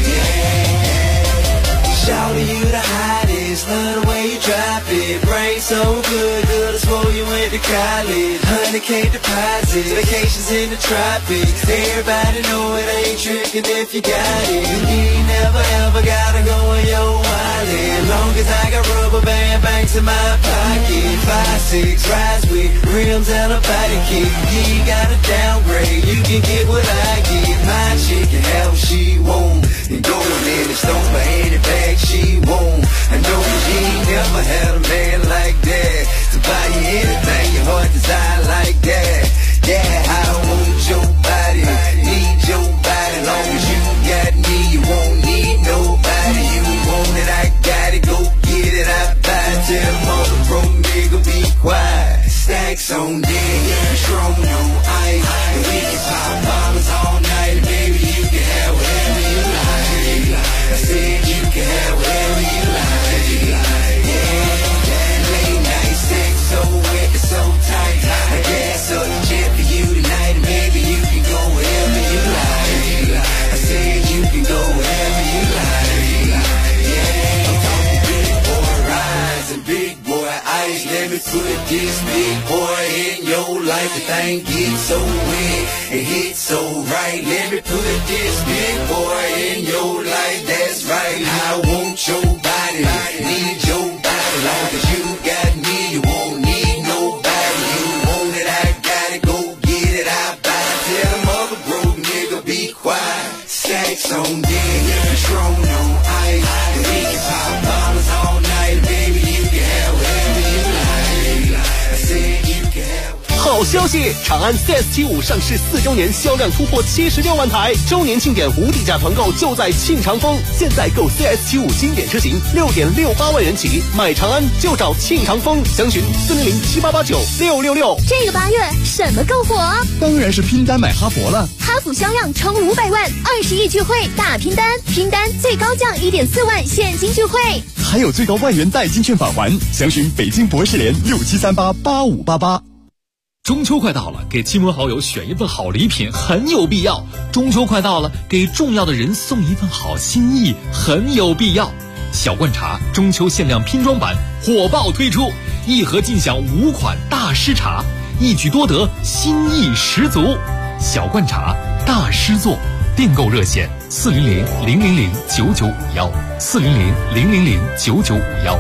[SPEAKER 15] Yeah. Shawty, you the hottest, love the way you drop it. Brain so good, good as for you went to college. 100K deposits, vacations in the tropics. Everybody know it ain't tricking if you got it. You ain't never ever gotta go in your wallet. Long as I got rubber band banks in my pocket. 5'6", rides with rims and a body kit. You ain't gotta downgrade, you can get what I get. My chick can have what she want, and go in the store for any bag she want. I know she ain't never had a man like that to buy you anything your heart desire like that. Yeah, I want your body, need your body. Long as you got me, you won't need nobody. You want it, I got it, go get it, I buy it. Tell the mother broke nigga be quiet. Stacks on deck, Patron on ice, and we can pop bottles all night, and baby you can have whatever you like. I said you can have whatever you like. Yeah, late night sex so wet and so tight. I gas up the jet for you tonight, and baby you can go wherever you like. I said you can go wherever you like. Yeah, I'm talking big boy rides and big boy ice. Let me put this big boy in your life. The thing gets so wet, it hits so right. Let me put this big boy in your life. That's right. I want your body, need your body. Long as you got me, you won't need nobody. You want it, I got it, go get it, I buy it. Tell the mother broke nigga be quiet. Stacks on deck, Patron on ice, and we can pop bottles all night, baby. You can have whatever you like. I said you can have.
[SPEAKER 16] 好消息！长安 CS75 上市4周年，销量突破76万台，周年庆典无底价团购就在庆长丰。现在购 CS75 经典车型6.68万元起，买长安就找庆长丰，详询40078896666。
[SPEAKER 6] 这个8月什么够火？
[SPEAKER 16] 当然是拼单买哈弗了。
[SPEAKER 6] 哈弗销量冲500万，20亿聚会大拼单，拼单最高降1.4万现金聚会，
[SPEAKER 16] 还有最高万元代金券返还，详询北京博士联67388588。
[SPEAKER 17] 中秋快到了，给亲朋好友选一份好礼品很有必要。中秋快到了，给重要的人送一份好心意很有必要。小罐茶中秋限量拼装版火爆推出，一盒尽享5款大师茶，一举多得，心意十足。小罐茶大师作，订购热线400-000-9951，400-000-9951。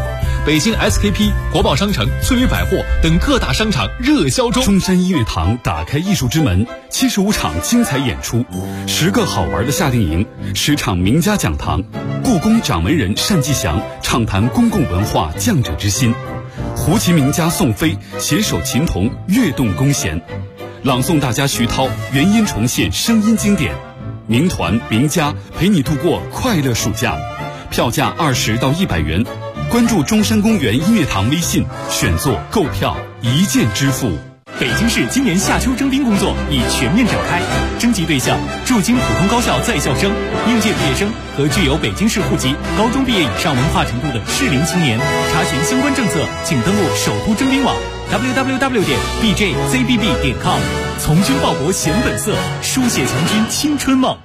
[SPEAKER 17] 北京 SKP、国宝商城、翠微百货等各大商场热销中。
[SPEAKER 18] 中山音乐堂打开艺术之门，75场精彩演出，10个好玩的夏令营，10场名家讲堂，故宫掌门人单霁翔畅谈公共文化匠者之心，胡琴名家宋飞携手琴童跃动弓弦，朗诵大家徐涛原音重现声音经典，名团名家陪你度过快乐暑假，票价20到100元。关注中山公园音乐堂微信，选座购票一键支付。
[SPEAKER 13] 北京市今年夏秋征兵工作已全面展开，征集对象驻京普通高校在校生、应届毕业生和具有北京市户籍、高中毕业以上文化程度的适龄青年。查询相关政策，请登录首都征兵网 www.bjzbb.com。从军报国显本色，书写强军青春梦。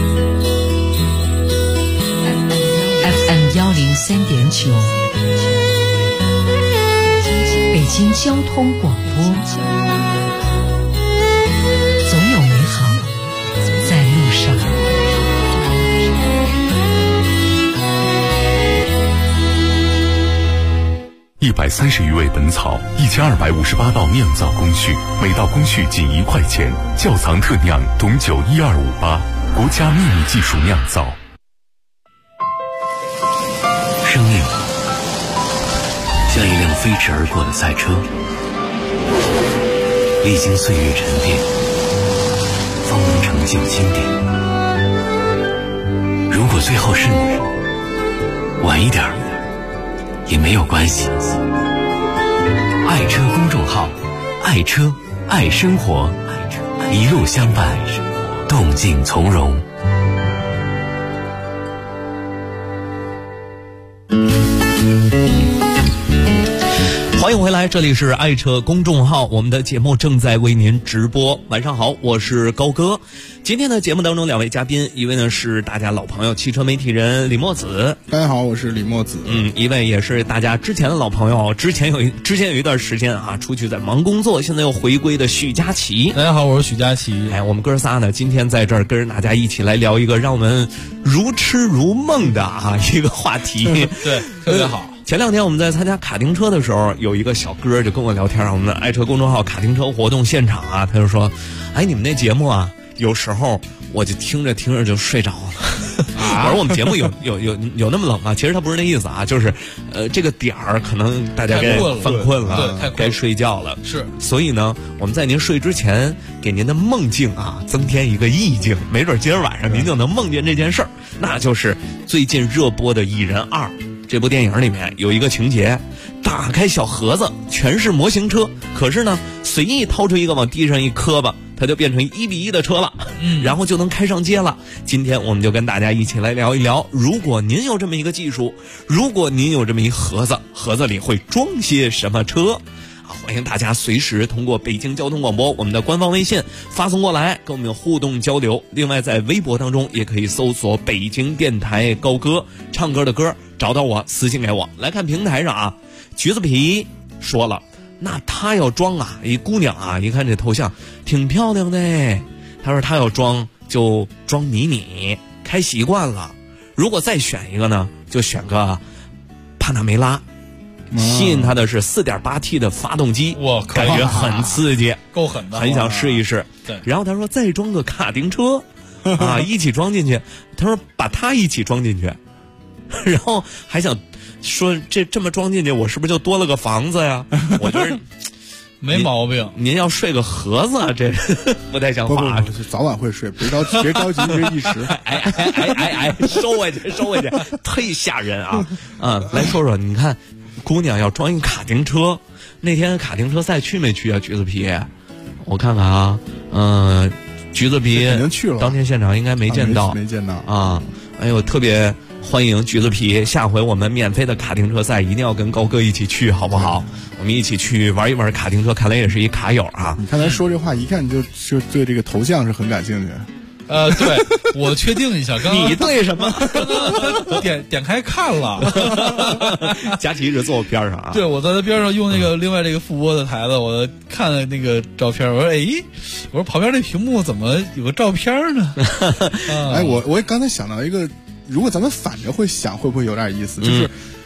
[SPEAKER 4] FM103.9，北京交通广播，总有美好在路上。
[SPEAKER 2] 130余味本草，1258道酿造工序，每道工序仅1块钱。窖藏特酿董酒12588，国家秘密技术酿造。
[SPEAKER 3] 生命像一辆飞驰而过的赛车，历经岁月沉淀，方能成就经典。如果最后是你，晚一点也没有关系。爱车公众号，爱车爱生活，一路相伴，动静从容。
[SPEAKER 7] 欢迎回来，这里是爱车公众号，我们的节目正在为您直播。晚上好，我是高哥。今天的节目当中，2位嘉宾，一位呢是大家老朋友汽车媒体人李墨子。
[SPEAKER 10] 大家好，我是李墨子。
[SPEAKER 7] 一位也是大家之前的老朋友，之前有一段时间啊，出去在忙工作，现在又回归的许佳琪。
[SPEAKER 9] 大家好，我是许佳琪。
[SPEAKER 7] 我们哥仨呢，今天在这儿跟大家一起来聊一个让我们如痴如梦的一个话题。
[SPEAKER 9] 对，特别好。
[SPEAKER 7] 前2天我们在参加卡丁车的时候，有一个小哥就跟我聊天，我们的爱车公众号卡丁车活动现场啊，他就说：“你们那节目啊，有时候我就听着就睡着了。”我说我们节目有那么冷吗？其实他不是那意思啊，就是这个点儿可能大家该犯困了，
[SPEAKER 9] 对，
[SPEAKER 7] 该睡觉了。
[SPEAKER 9] 是，
[SPEAKER 7] 所以呢，我们在您睡之前给您的梦境啊增添一个意境，没准今儿晚上您就能梦见这件事儿。那就是最近热播的《蚁人2》。这部电影里面有一个情节，打开小盒子全是模型车，可是呢随意掏出一个往地上一磕吧，它就变成1:1的车了，然后就能开上街了。今天我们就跟大家一起来聊一聊，如果您有这么一个技术，如果您有这么一盒子，盒子里会装些什么车？欢迎大家随时通过北京交通广播我们的官方微信发送过来，跟我们互动交流。另外在微博当中也可以搜索北京电台高歌，唱歌的歌，找到我私信给我。来看平台上啊，橘子皮说了，那他要装一姑娘一看这头像挺漂亮的，他说他要装就装你开习惯了，如果再选一个呢，就选个帕纳梅拉。吸引他的是 4.8T 的发动机，感觉很刺激，
[SPEAKER 9] 够狠的，
[SPEAKER 7] 很想试一试。
[SPEAKER 9] 对，
[SPEAKER 7] 然后他说再装个卡丁车一起装进去，他说把它一起装进去，然后还想说这么装进去，我是不是就多了个房子呀？我觉得
[SPEAKER 9] 没毛病。
[SPEAKER 7] 您要睡个盒子，这不太像话。
[SPEAKER 10] 不，早晚会睡，别着急，这一时。
[SPEAKER 7] 收回去，忒吓人啊！来说说，你看。姑娘要装一卡丁车，那天卡丁车赛去没去啊？橘子皮，我看看啊，橘子皮
[SPEAKER 10] 肯定去了，
[SPEAKER 7] 当天现场应该没见到，
[SPEAKER 10] 没见到
[SPEAKER 7] 啊！哎呦，特别欢迎橘子皮，下回我们免费的卡丁车赛一定要跟高哥一起去，好不好？我们一起去玩一玩卡丁车，看来也是一卡友啊！
[SPEAKER 10] 你看咱说这话，一看就对这个头像是很感兴趣。
[SPEAKER 9] 对，我确定一下，刚刚
[SPEAKER 7] 你对什么？
[SPEAKER 9] 点开看了，
[SPEAKER 7] 佳琪一直坐我边上啊。
[SPEAKER 9] 对，我在他边上用那个另外这个副播的台子，我看了那个照片，我说我说旁边那屏幕怎么有个照片呢？
[SPEAKER 10] 我刚才想到一个，如果咱们反着会想，会不会有点意思？就是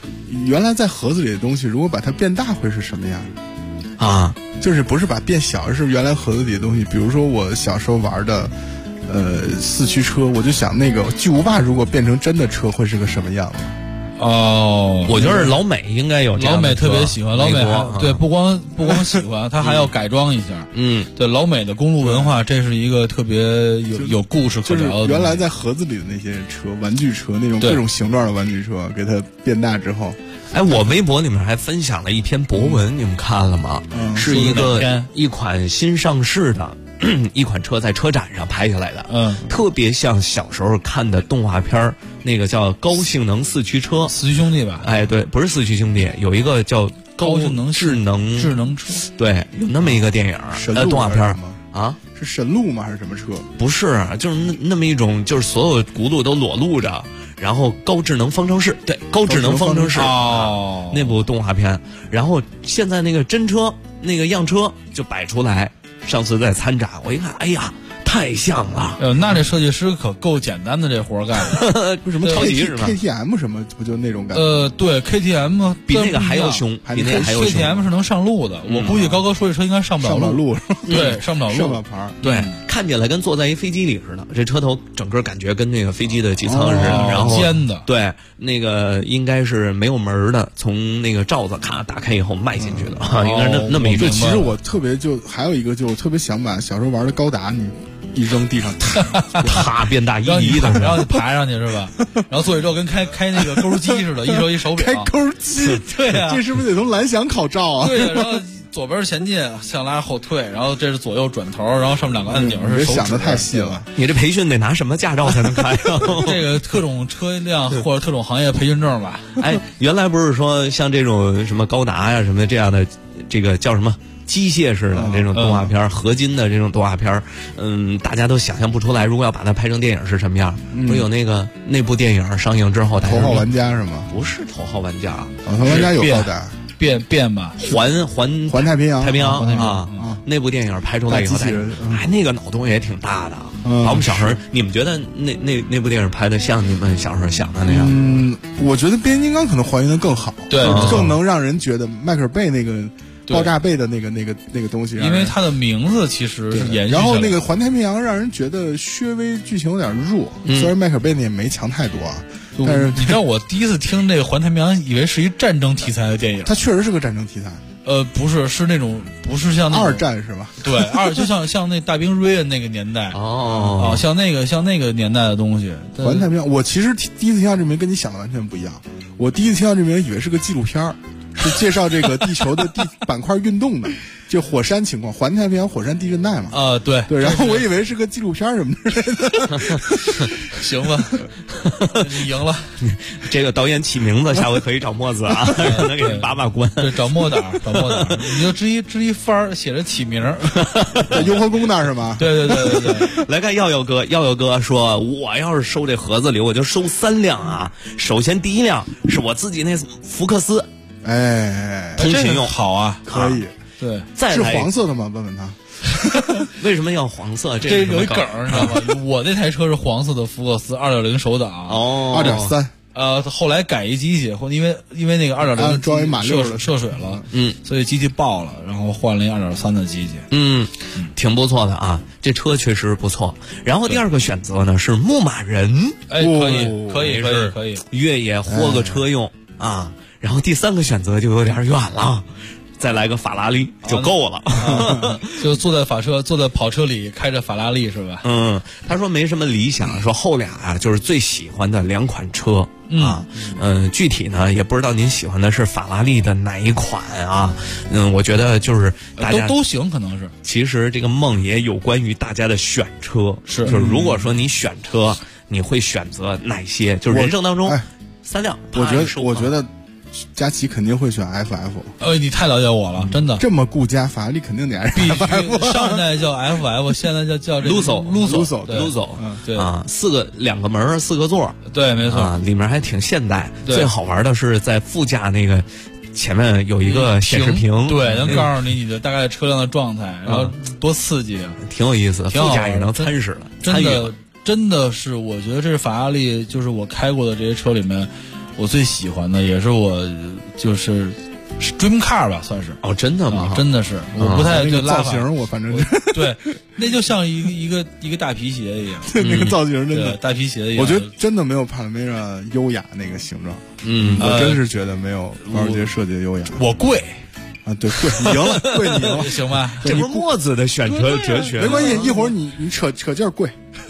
[SPEAKER 10] 原来在盒子里的东西，如果把它变大会是什么样
[SPEAKER 7] 啊？
[SPEAKER 10] 就是不是把变小，而是原来盒子里的东西。比如说我小时候玩的四驱车，我就想那个巨无霸如果变成真的车会是个什么样子。
[SPEAKER 9] 哦，
[SPEAKER 7] 我觉得老美应该有这样的，
[SPEAKER 9] 老美特别喜欢，老美对不光喜欢，他还要改装一下。对，老美的公路文化，这是一个特别有故事可聊的。
[SPEAKER 10] 就是原来在盒子里的那些车，玩具车那种各种形状的玩具车，给它变大之后。
[SPEAKER 7] 哎，我微博里面还分享了一篇博文，你们看了吗？是一款新上市的一款车在车展上拍下来的，特别像小时候看的动画片，那个叫高性能四驱车，
[SPEAKER 9] 四驱兄弟吧？
[SPEAKER 7] 哎，对，不是四驱兄弟，有一个叫
[SPEAKER 9] 高性能
[SPEAKER 7] 智能
[SPEAKER 9] 车，
[SPEAKER 7] 对，有那么一个电影，动画片啊，
[SPEAKER 10] 是神鹿吗？还是什么车？
[SPEAKER 7] 不是，就是那么一种，就是所有轱辘都裸露着。然后高智能方程式，对，高智能方程式
[SPEAKER 9] 哦，
[SPEAKER 7] 那部动画片。然后现在那个真车那个样车就摆出来，上次在参展，我一看，哎呀，太像了。
[SPEAKER 9] 那这设计师可够简单的，这活干的。
[SPEAKER 10] 什么
[SPEAKER 7] 超级是吧
[SPEAKER 10] ？KTM 什么不就那种感觉？
[SPEAKER 9] 对 ，KTM
[SPEAKER 7] 比那个还要凶，比那个还要凶。
[SPEAKER 9] KTM 是能上路的，我估计高哥说这车应该上不了路。对，上不了路，
[SPEAKER 10] 上不了牌。
[SPEAKER 7] 对，看起来跟坐在一飞机里似的，这车头整个感觉跟那个飞机的机舱似的，然后
[SPEAKER 9] 尖的。
[SPEAKER 7] 对，那个应该是没有门的，从那个罩子咔打开以后迈进去的，应该是那么一种。
[SPEAKER 10] 其实我特别还有一个，就我特别想把小时候玩的高达，你一扔地上，
[SPEAKER 7] 啪变大一滴的，
[SPEAKER 9] 然后你爬上去是吧？然后坐一之后跟开那个钩机似的，一手一手柄。
[SPEAKER 10] 开钩机，
[SPEAKER 9] 对呀，
[SPEAKER 10] 这是不是得从蓝翔考照啊？
[SPEAKER 9] 对呀，然后左边前进，向拉后退，然后这是左右转头，然后上面两个按钮是手指。
[SPEAKER 10] 想的太细了，
[SPEAKER 7] 你这培训得拿什么驾照才能开啊？
[SPEAKER 9] 这个特种车辆或者特种行业培训证吧？
[SPEAKER 7] 哎，原来不是说像这种什么高达呀什么这样的，这个叫什么？机械式的这种动画片，合金的这种动画片，大家都想象不出来，如果要把它拍成电影是什么样。不是有那部电影上映之后，
[SPEAKER 10] 头号玩家是吗？
[SPEAKER 7] 不是头号玩家，
[SPEAKER 10] 头号玩家有高达，
[SPEAKER 9] 变吧，
[SPEAKER 10] 环太平洋
[SPEAKER 7] 啊，那部电影拍出来以后，哎，那个脑洞也挺大的。我们小时候，你们觉得那部电影拍的像你们小时候想的那样？
[SPEAKER 10] 我觉得变形金刚可能还原的更好，
[SPEAKER 9] 对，
[SPEAKER 10] 更能让人觉得迈克尔贝那个。爆炸贝的那个东西，
[SPEAKER 9] 因为它的名字其实是延续。
[SPEAKER 10] 然后那个环太平洋让人觉得稍微剧情有点弱，虽然迈克尔贝那也没强太多啊。但是
[SPEAKER 9] 你知道我第一次听这个环太平洋，以为是一战争题材的电影。
[SPEAKER 10] 它确实是个战争题材。
[SPEAKER 9] 不是，是那种不是像
[SPEAKER 10] 二战是吧？
[SPEAKER 9] 对，就像那大兵瑞恩那个年代像那个年代的东西。
[SPEAKER 10] 环太平洋，我其实第一次听到这名跟你想的完全不一样。我第一次听到这名以为是个纪录片是介绍这个地球的板块运动的，就火山情况，环太平洋火山地震带嘛。
[SPEAKER 9] 对，
[SPEAKER 10] 然后我以为是个纪录片什么之类的。
[SPEAKER 9] 行吧，你赢了。
[SPEAKER 7] 这个导演起名字，下回可以找墨子啊，让他给你把关。
[SPEAKER 9] 对，找墨胆，你就支一番儿写着起名，
[SPEAKER 10] 在雍和宫那儿是吗？
[SPEAKER 9] 对。
[SPEAKER 7] 来看耀耀哥说，我要是收这盒子里，我就收3辆啊。首先第一辆是我自己那福克斯。通勤用
[SPEAKER 9] 好啊，
[SPEAKER 10] 可以。
[SPEAKER 9] 对，
[SPEAKER 10] 是黄色的吗？问问他，
[SPEAKER 7] 为什么要黄色？
[SPEAKER 9] 这有一梗，你知道吗？我那台车是黄色的福克斯2.0手挡
[SPEAKER 10] ，2.3。
[SPEAKER 9] 后来改一机器，因为那个2.0
[SPEAKER 10] 装一马六
[SPEAKER 9] 涉水了，所以机器爆了，然后换了一2.3的机器，
[SPEAKER 7] 挺不错的啊，这车确实不错。然后第二个选择呢是牧马人，
[SPEAKER 9] 可以，
[SPEAKER 7] 越野豁个车用啊。然后第3个选择就有点远了，再来个法拉利就够了，
[SPEAKER 9] 就坐在跑车里开着法拉利是吧？
[SPEAKER 7] 他说没什么理想，说后俩啊就是最喜欢的2款车啊，具体呢也不知道您喜欢的是法拉利的哪一款啊？我觉得就是大家
[SPEAKER 9] 都行，可能是。
[SPEAKER 7] 其实这个梦也有关于大家的选车，就是如果说你选车，你会选择哪些？就是人生当中3辆，
[SPEAKER 10] 我觉得。佳琪肯定会选 FF。
[SPEAKER 9] 你太了解我了，真的。
[SPEAKER 10] 这么顾家，法拉利肯定得 FF。
[SPEAKER 9] 上一代叫 FF， 现在叫这
[SPEAKER 7] Lusso，
[SPEAKER 9] 对
[SPEAKER 7] 啊，2个门4个座，
[SPEAKER 9] 对，没错，
[SPEAKER 7] 里面还挺现代。最好玩的是在副驾那个前面有一个显示屏，
[SPEAKER 9] 对，能告诉你的大概车辆的状态，然后多刺激啊，
[SPEAKER 7] 挺有意思的。副驾也能参与了，
[SPEAKER 9] 真的是，我觉得这是法拉利，就是我开过的这些车里面。 我最喜欢的，也是我就是dream car 吧，算是。
[SPEAKER 7] 哦，真的吗？
[SPEAKER 9] 真的是，我不太就
[SPEAKER 10] 造型，我反正
[SPEAKER 9] 对，那就像一个大皮鞋一样。
[SPEAKER 10] 对，那个造型真的
[SPEAKER 9] 大皮鞋一样。
[SPEAKER 10] 我觉得真的没有帕拉梅拉优雅那个形状。我真是觉得没有保时捷设计的优雅。
[SPEAKER 9] 我贵。
[SPEAKER 10] 啊，对，贵，你赢了，贵，你赢了，
[SPEAKER 9] 行吧？
[SPEAKER 7] 这不是墨子的选车哲学，
[SPEAKER 10] 没关系，一会儿你扯劲儿，贵。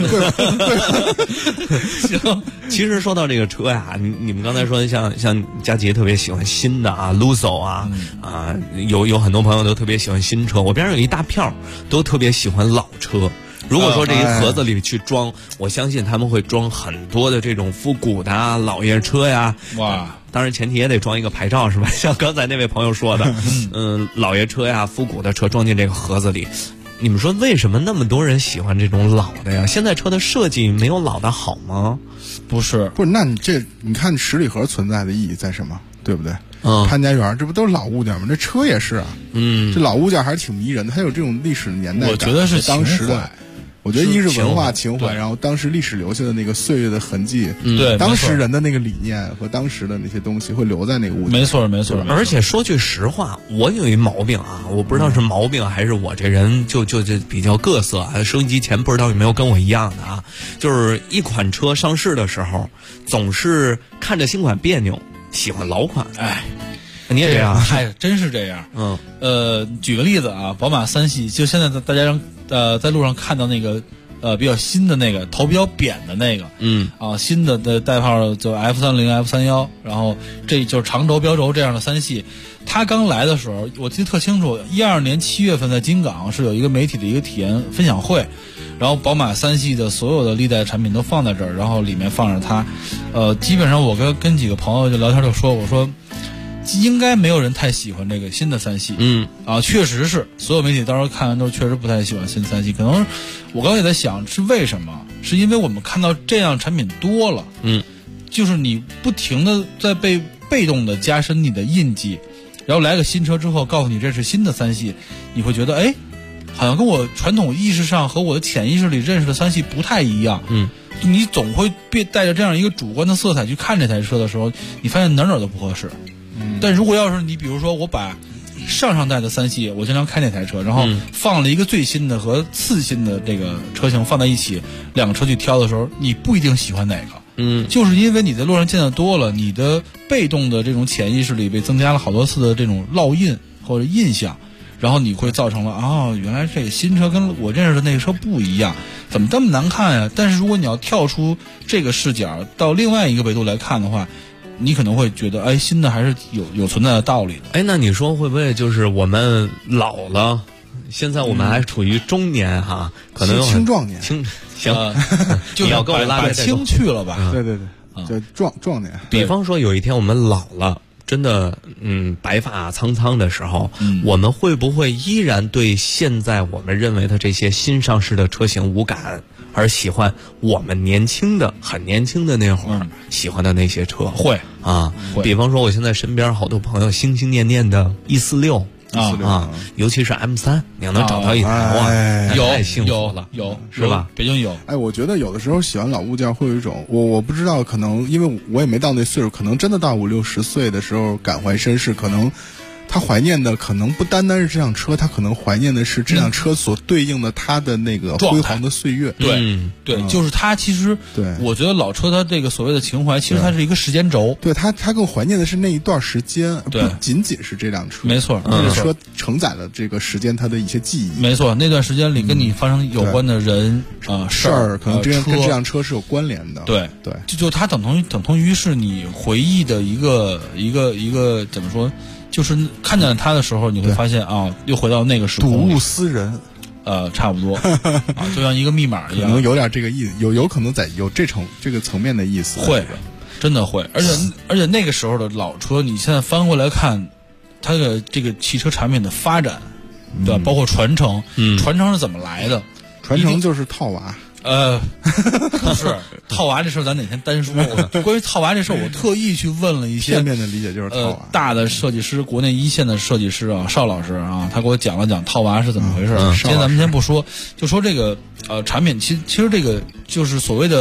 [SPEAKER 9] 行。
[SPEAKER 7] 其实说到这个车呀，你们刚才说像佳杰特别喜欢新的啊 ，Lusso 啊，有很多朋友都特别喜欢新车。我边上有一大票都特别喜欢老车。如果说这一盒子里去装，我相信他们会装很多的这种复古的啊老爷车呀。
[SPEAKER 9] 哇！
[SPEAKER 7] 当然前提也得装一个牌照是吧？像刚才那位朋友说的，老爷车呀、复古的车装进这个盒子里。你们说为什么那么多人喜欢这种老的呀？现在车的设计没有老的好吗？
[SPEAKER 9] 不是，
[SPEAKER 10] 那你看十里河存在的意义在什么？对不对？潘家园这不都是老物件吗？这车也是啊。这老物件还是挺迷人的，它有这种历史年代感。
[SPEAKER 9] 我觉得是
[SPEAKER 10] 当时的。我觉得一是文化情怀，然后当时历史留下的那个岁月的痕迹，
[SPEAKER 9] 对
[SPEAKER 10] 当时人的那个理念和当时的那些东西会留在那个物件。
[SPEAKER 9] 没错。
[SPEAKER 7] 而且说句实话，我有一毛病啊，我不知道是毛病还是我这人就比较各色啊。收音机前不知道有没有跟我一样的啊，就是一款车上市的时候，总是看着新款别扭，喜欢老款。
[SPEAKER 9] 哎。
[SPEAKER 7] 你也这样？
[SPEAKER 9] 还真是这样。举个例子啊，宝马3系，就现在大家在路上看到那个比较新的那个头比较扁的那个，新的代号就 F30、F31，然后这就是长轴标轴这样的3系。它刚来的时候，我记得特清楚，12年7月份在金港是有一个媒体的一个体验分享会，然后宝马3系的所有的历代产品都放在这儿，然后里面放着它。基本上我跟几个朋友就聊天就说，我说。应该没有人太喜欢这个新的3系，确实是所有媒体到时候看完都确实不太喜欢新3系。可能我刚才也在想是为什么，是因为我们看到这样产品多了，就是你不停的在被动的加深你的印记，然后来个新车之后告诉你这是新的3系，你会觉得好像跟我传统意识上和我的潜意识里认识的3系不太一样，你总会带着这样一个主观的色彩去看这台车的时候，你发现哪都不合适。但如果要是你比如说我把上代的3系我经常开那台车，然后放了一个最新的和次新的这个车型放在一起，两个车去挑的时候，你不一定喜欢哪个。就是因为你在路上见得多了，你的被动的这种潜意识里被增加了好多次的这种烙印或者印象，然后你会造成了原来这个新车跟我认识的那个车不一样，怎么这么难看呀？但是如果你要跳出这个视角到另外一个维度来看的话，你可能会觉得新的还是有存在的道理的。
[SPEAKER 7] 那你说会不会就是我们老了，现在我们还处于中年哈，可能
[SPEAKER 10] 青壮年。
[SPEAKER 7] 行，
[SPEAKER 9] 你
[SPEAKER 7] 要跟我拉
[SPEAKER 9] 把青去了吧？
[SPEAKER 10] 对，就壮年。
[SPEAKER 7] 比方说有一天我们老了，真的白发苍苍的时候，我们会不会依然对现在我们认为的这些新上市的车型无感，而喜欢我们很年轻的那会儿喜欢的那些车？
[SPEAKER 9] 会
[SPEAKER 7] 啊，比方说我现在身边好多朋友心心念念的146尤其是 M3， 你要能找到一台太幸福了，
[SPEAKER 9] 有
[SPEAKER 7] 是吧？
[SPEAKER 9] 北京有。
[SPEAKER 10] 我觉得有的时候喜欢老物件会有一种，我不知道，可能因为我也没到那岁数，可能真的到50、60岁的时候感怀身世，可能他怀念的可能不单单是这辆车，他可能怀念的是这辆车所对应的他的那个辉煌的岁月。
[SPEAKER 9] 对，就是他其实，我觉得老车它这个所谓的情怀，其实它是一个时间轴。
[SPEAKER 10] 对，他更怀念的是那一段时间，不仅仅是这辆车。
[SPEAKER 9] 没错，
[SPEAKER 10] 这个车承载了这个时间它的一些记忆。
[SPEAKER 9] 没错，那段时间里跟你发生有关的人
[SPEAKER 10] 事儿，可能跟这辆车是有关联的。
[SPEAKER 9] 对，就它等同于是你回忆的一个怎么说？就是看见它的时候，你会发现又回到那个时空。
[SPEAKER 10] 睹物思人，
[SPEAKER 9] 差不多就像一个密码一样，
[SPEAKER 10] 可能有点这个意思，有可能有这个层面的意思。
[SPEAKER 9] 会，真的会，而且那个时候的老车，你现在翻过来看，它的这个汽车产品的发展，对吧？包括传承，传承是怎么来的？
[SPEAKER 10] 传承就是套娃。
[SPEAKER 9] 不是套娃这事儿，咱哪天单说。关于套娃这事儿，我特意去问了一些
[SPEAKER 10] 片面的理解，就是套娃。
[SPEAKER 9] 大的设计师，国内一线的设计师邵老师他给我讲了讲套娃是怎么回事。今天咱们先不说，就说这个产品，其实这个就是所谓的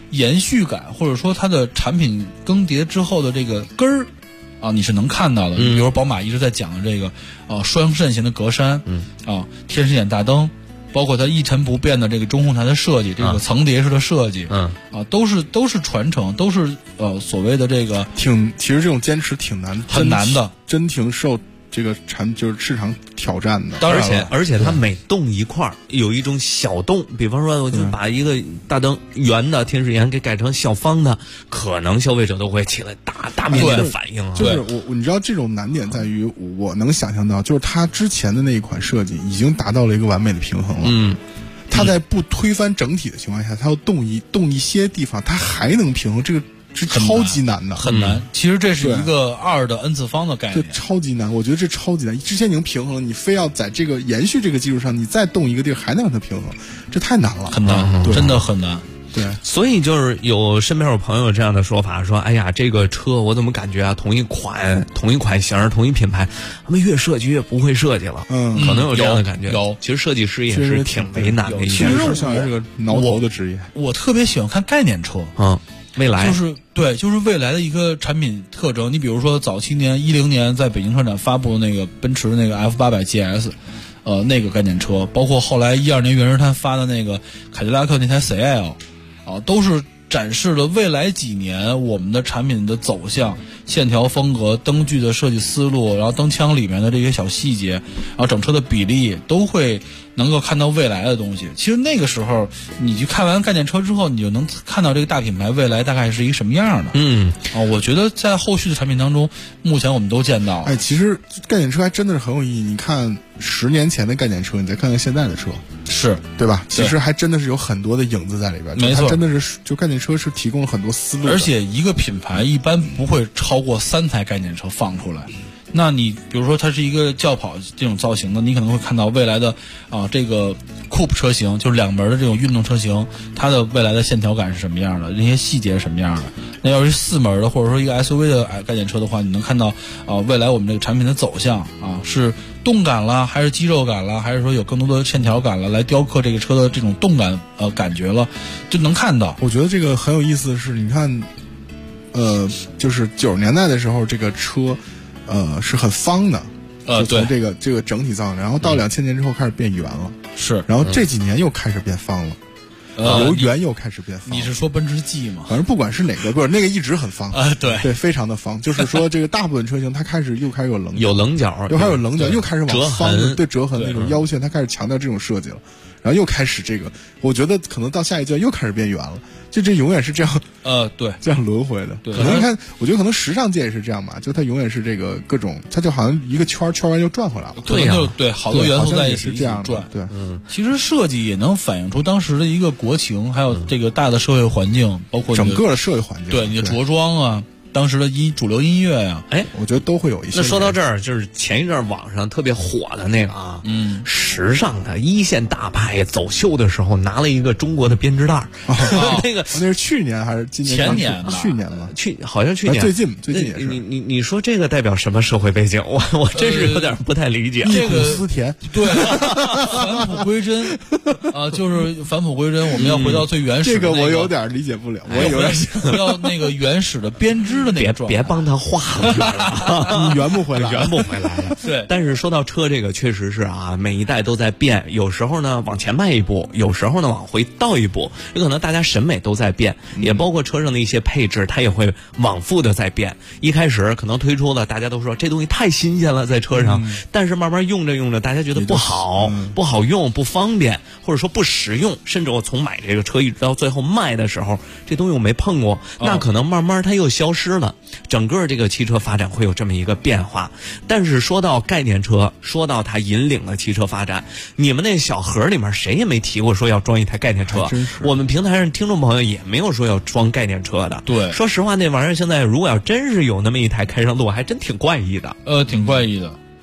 [SPEAKER 9] 延续感，或者说它的产品更迭之后的这个根儿啊，你是能看到的。你比如说宝马一直在讲的这个双肾型的格栅，天使眼大灯，包括它一成不变的这个中控台的设计，这个层叠式的设计，都是传承，都是所谓的这个
[SPEAKER 10] 其实这种坚持挺难，
[SPEAKER 9] 很难的，
[SPEAKER 10] 真挺受这个就是市场挑战的。
[SPEAKER 9] 当然
[SPEAKER 7] 而且它每动一块有一种小动，比方说我就把一个大灯圆的天使眼给改成小方的，可能消费者都会起来大面积的反应啊。
[SPEAKER 10] 就是你知道这种难点在于，我能想象到，就是它之前的那一款设计已经达到了一个完美的平衡了。它在不推翻整体的情况下，它要动一些地方，它还能平衡，这个是超级难的，
[SPEAKER 9] 很难。其实这是一个2的 n 次方的概念，
[SPEAKER 10] 这超级难。我觉得这超级难。之前已经平衡了，你非要在这个延续这个基础上，你再动一个地儿还能让它平衡，这太难了，
[SPEAKER 9] 很难，真的很难。
[SPEAKER 10] 对，
[SPEAKER 7] 所以就是身边有朋友这样的说法，说哎呀，这个车我怎么感觉啊，同一款型，同一品牌，他们越设计越不会设计了。可能有这样的感觉。
[SPEAKER 9] 有，
[SPEAKER 7] 其实设计师也是挺为难的一件事。
[SPEAKER 10] 其实像这个挠头的职业。
[SPEAKER 9] 我特别喜欢看概念车
[SPEAKER 7] 未来
[SPEAKER 9] 就是未来的一个产品特征。你比如说早期10年在北京车展发布的那个奔驰的那个 F800 GS， 那个概念车，包括后来12年原石滩发的那个凯迪拉克那台 CL， 都是展示了未来几年我们的产品的走向、线条风格、灯具的设计思路，然后灯腔里面的这些小细节，然后整车的比例都会能够看到未来的东西。其实那个时候你去看完概念车之后，你就能看到这个大品牌未来大概是一个什么样的。我觉得在后续的产品当中，目前我们都见到。
[SPEAKER 10] 其实概念车还真的是很有意义。你看10年前的概念车，你再看看现在的车，
[SPEAKER 9] 是
[SPEAKER 10] 对吧？其实还真的是有很多的影子在里边。
[SPEAKER 9] 没错，
[SPEAKER 10] 真的是就概念车是提供了很多思路。
[SPEAKER 9] 而且一个品牌一般不会超过3台概念车放出来。那你比如说它是一个轿跑这种造型的，你可能会看到未来的这个 coupe 车型，就是2门的这种运动车型，它的未来的线条感是什么样的，那些细节是什么样的。那要是4门的或者说一个 SUV 的概念车的话，你能看到未来我们这个产品的走向是动感啦，还是肌肉感啦，还是说有更多的线条感了，来雕刻这个车的这种动感感觉了，就能看到。
[SPEAKER 10] 我觉得这个很有意思的是，你看就是90年代的时候，这个车是很方的，从这个整体造型，然后到2000年之后开始变圆了，
[SPEAKER 9] 是，
[SPEAKER 10] 然后这几年又开始变方了，由圆又开始变方。
[SPEAKER 9] 你是说奔驰 G 吗？
[SPEAKER 10] 反正不管是哪个，不是那个一直很方
[SPEAKER 9] 对，
[SPEAKER 10] 非常的方。就是说这个大部分车型它又开始有棱角，又开始有棱角，又开始往方的折痕那种腰线，它开始强调这种设计了。然后又开始这个，我觉得可能到下一届又开始变圆了，就这永远是这样，
[SPEAKER 9] 对，
[SPEAKER 10] 这样轮回的。可能你看，我觉得可能时尚界也是这样吧，就它永远是这个各种，它就好像一个圈完又转回来了。
[SPEAKER 9] 对呀，对，好多元素在一起
[SPEAKER 10] 这样
[SPEAKER 9] 转。
[SPEAKER 10] 对，
[SPEAKER 9] 其实设计也能反映出当时的一个国情，还有这个大的社会环境，包括
[SPEAKER 10] 整个的社会环境，
[SPEAKER 9] 对你的着装啊。当时的主流音乐呀，
[SPEAKER 10] 我觉得都会有一些。
[SPEAKER 7] 那说到这儿，就是前一阵网上特别火的那个时尚的一线大牌走秀的时候，拿了一个中国的编织袋那个
[SPEAKER 10] 那是去年还是今年？
[SPEAKER 9] 前年吧，
[SPEAKER 10] 去年了，
[SPEAKER 7] 好像去年。
[SPEAKER 10] 最近也是。
[SPEAKER 7] 你说这个代表什么社会背景？我真是有点不太理解。
[SPEAKER 10] 忆苦思甜，
[SPEAKER 9] 对，返璞归真就是返璞归真。我们要回到最原始的。
[SPEAKER 10] 这个我有点理解不了，我也有点
[SPEAKER 9] 回到那个原始的编织。
[SPEAKER 7] 别帮他画了，
[SPEAKER 10] 你圆不回来
[SPEAKER 7] 了。
[SPEAKER 9] 对，
[SPEAKER 7] 但是说到车这个，确实是每一代都在变，有时候呢往前迈一步，有时候呢往回倒一步，有可能大家审美都在变，也包括车上的一些配置，它也会往复的在变。一开始可能推出了，大家都说这东西太新鲜了，在车上，但是慢慢用着，大家觉得不好用，不方便，或者说不实用，甚至我从买这个车一直到最后卖的时候，这东西我没碰过，那可能慢慢它又消失了。整个这个汽车发展会有这么一个变化。但是说到概念车，说到它引领了汽车发展，你们那小盒里面谁也没提过说要装一台概念车，我们平台上听众朋友也没有说要装概念车的。
[SPEAKER 9] 对，
[SPEAKER 7] 说实话那玩意儿现在如果要真是有那么一台开上路，还真挺怪异的。
[SPEAKER 9] 挺怪异的。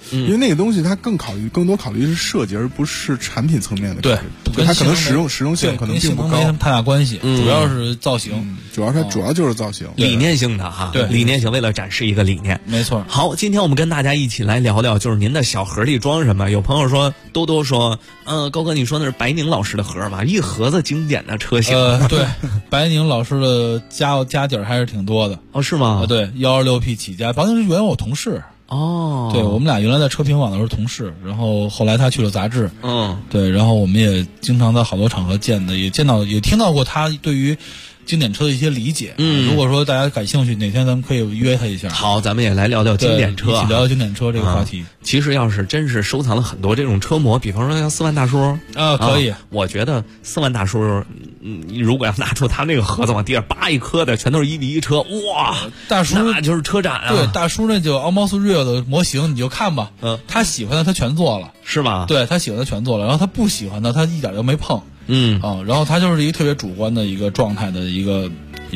[SPEAKER 10] 因为那个东西它更多考虑是设计，而不是产品层面的。
[SPEAKER 9] 对，
[SPEAKER 10] 它可能实用性可能并不高，
[SPEAKER 9] 没什么太大关系，主要是造型，
[SPEAKER 10] 主要就是造型，
[SPEAKER 7] 理念性的哈，
[SPEAKER 9] 对，
[SPEAKER 7] 理念性为了展示一个理念，
[SPEAKER 9] 没错。
[SPEAKER 7] 好，今天我们跟大家一起来聊聊，就是您的小盒里装什么？有朋友说，多多说，高哥，你说那是白宁老师的盒吗？一盒子经典的车型。
[SPEAKER 9] 对，白宁老师的家底儿还是挺多的。
[SPEAKER 7] 哦，是吗？
[SPEAKER 9] 对，126P 起家，白宁是原来我同事。
[SPEAKER 7] 哦，
[SPEAKER 9] 对，我们俩原来在车评网的时候同事，然后后来他去了杂志。对，然后我们也经常在好多场合见的，也听到过他对于经典车的一些理解。如果说大家感兴趣，哪天咱们可以约他一下。
[SPEAKER 7] 好，咱们也来聊聊经典车，
[SPEAKER 9] 一起聊聊经典车这个话题。
[SPEAKER 7] 其实要是真是收藏了很多这种车模，比方说像4万大叔
[SPEAKER 9] 可以。
[SPEAKER 7] 我觉得4万大叔，如果要拿出他那个盒子往地上扒一颗的，全都是1:1车，哇，
[SPEAKER 9] 大叔
[SPEAKER 7] 那就是车展啊。
[SPEAKER 9] 对，大叔那就 Almost Real 的模型，你就看吧。他喜欢的他全做了，
[SPEAKER 7] 是吗？
[SPEAKER 9] 对，他喜欢的全做了，然后他不喜欢的他一点都没碰。然后他就是一个特别主观的一个状态的一个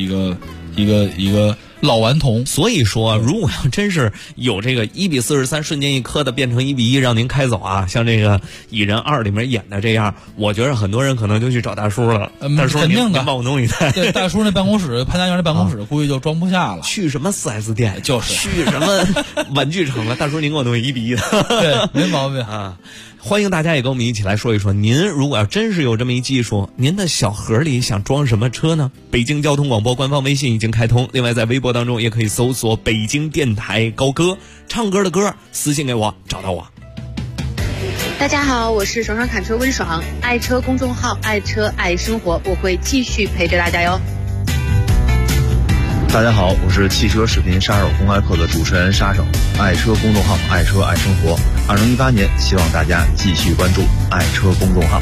[SPEAKER 9] 老顽童。
[SPEAKER 7] 所以说，如果要真是有这个1:43瞬间一颗的变成1:1让您开走啊，像这个《蚁人2》里面演的这样，我觉得很多人可能就去找大叔了。大叔，
[SPEAKER 9] 肯定的，
[SPEAKER 7] 您帮我弄一台。
[SPEAKER 9] 对，大叔那办公室，潘家园那办公室估计就装不下了。
[SPEAKER 7] 去什么4S 店？
[SPEAKER 9] 就是
[SPEAKER 7] 去什么玩具城了？大叔，您给我弄1:1的。
[SPEAKER 9] 对，没毛病
[SPEAKER 7] 啊。欢迎大家也跟我们一起来说一说，您如果要真是有这么一技术，您的小盒里想装什么车呢？北京交通广播官方微信已经开通，另外在微博当中也可以搜索北京电台高歌，唱歌的歌，私信给我，找到我。
[SPEAKER 11] 大家好，我是爽爽侃车温爽，爱车公众号，爱车爱生活，我会继续陪着大家哟。
[SPEAKER 12] 大家好，我是汽车视频杀手公开课的主持人杀手，爱车公众号，爱车爱生活。2018年，希望大家继续关注爱车公众号。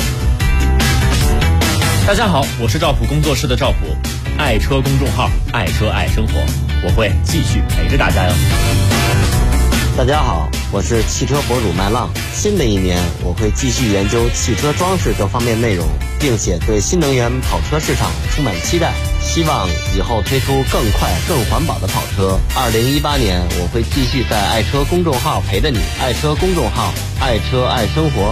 [SPEAKER 19] 大家好，我是赵普工作室的赵普，爱车公众号，爱车爱生活，我会继续陪着大家哟。
[SPEAKER 14] 大家好，我是汽车博主麦浪。新的一年，我会继续研究汽车装饰这方面内容，并且对新能源跑车市场充满期待。希望以后推出更快、更环保的跑车。2018年，我会继续在爱车公众号陪着你。爱车公众号，爱车爱生活。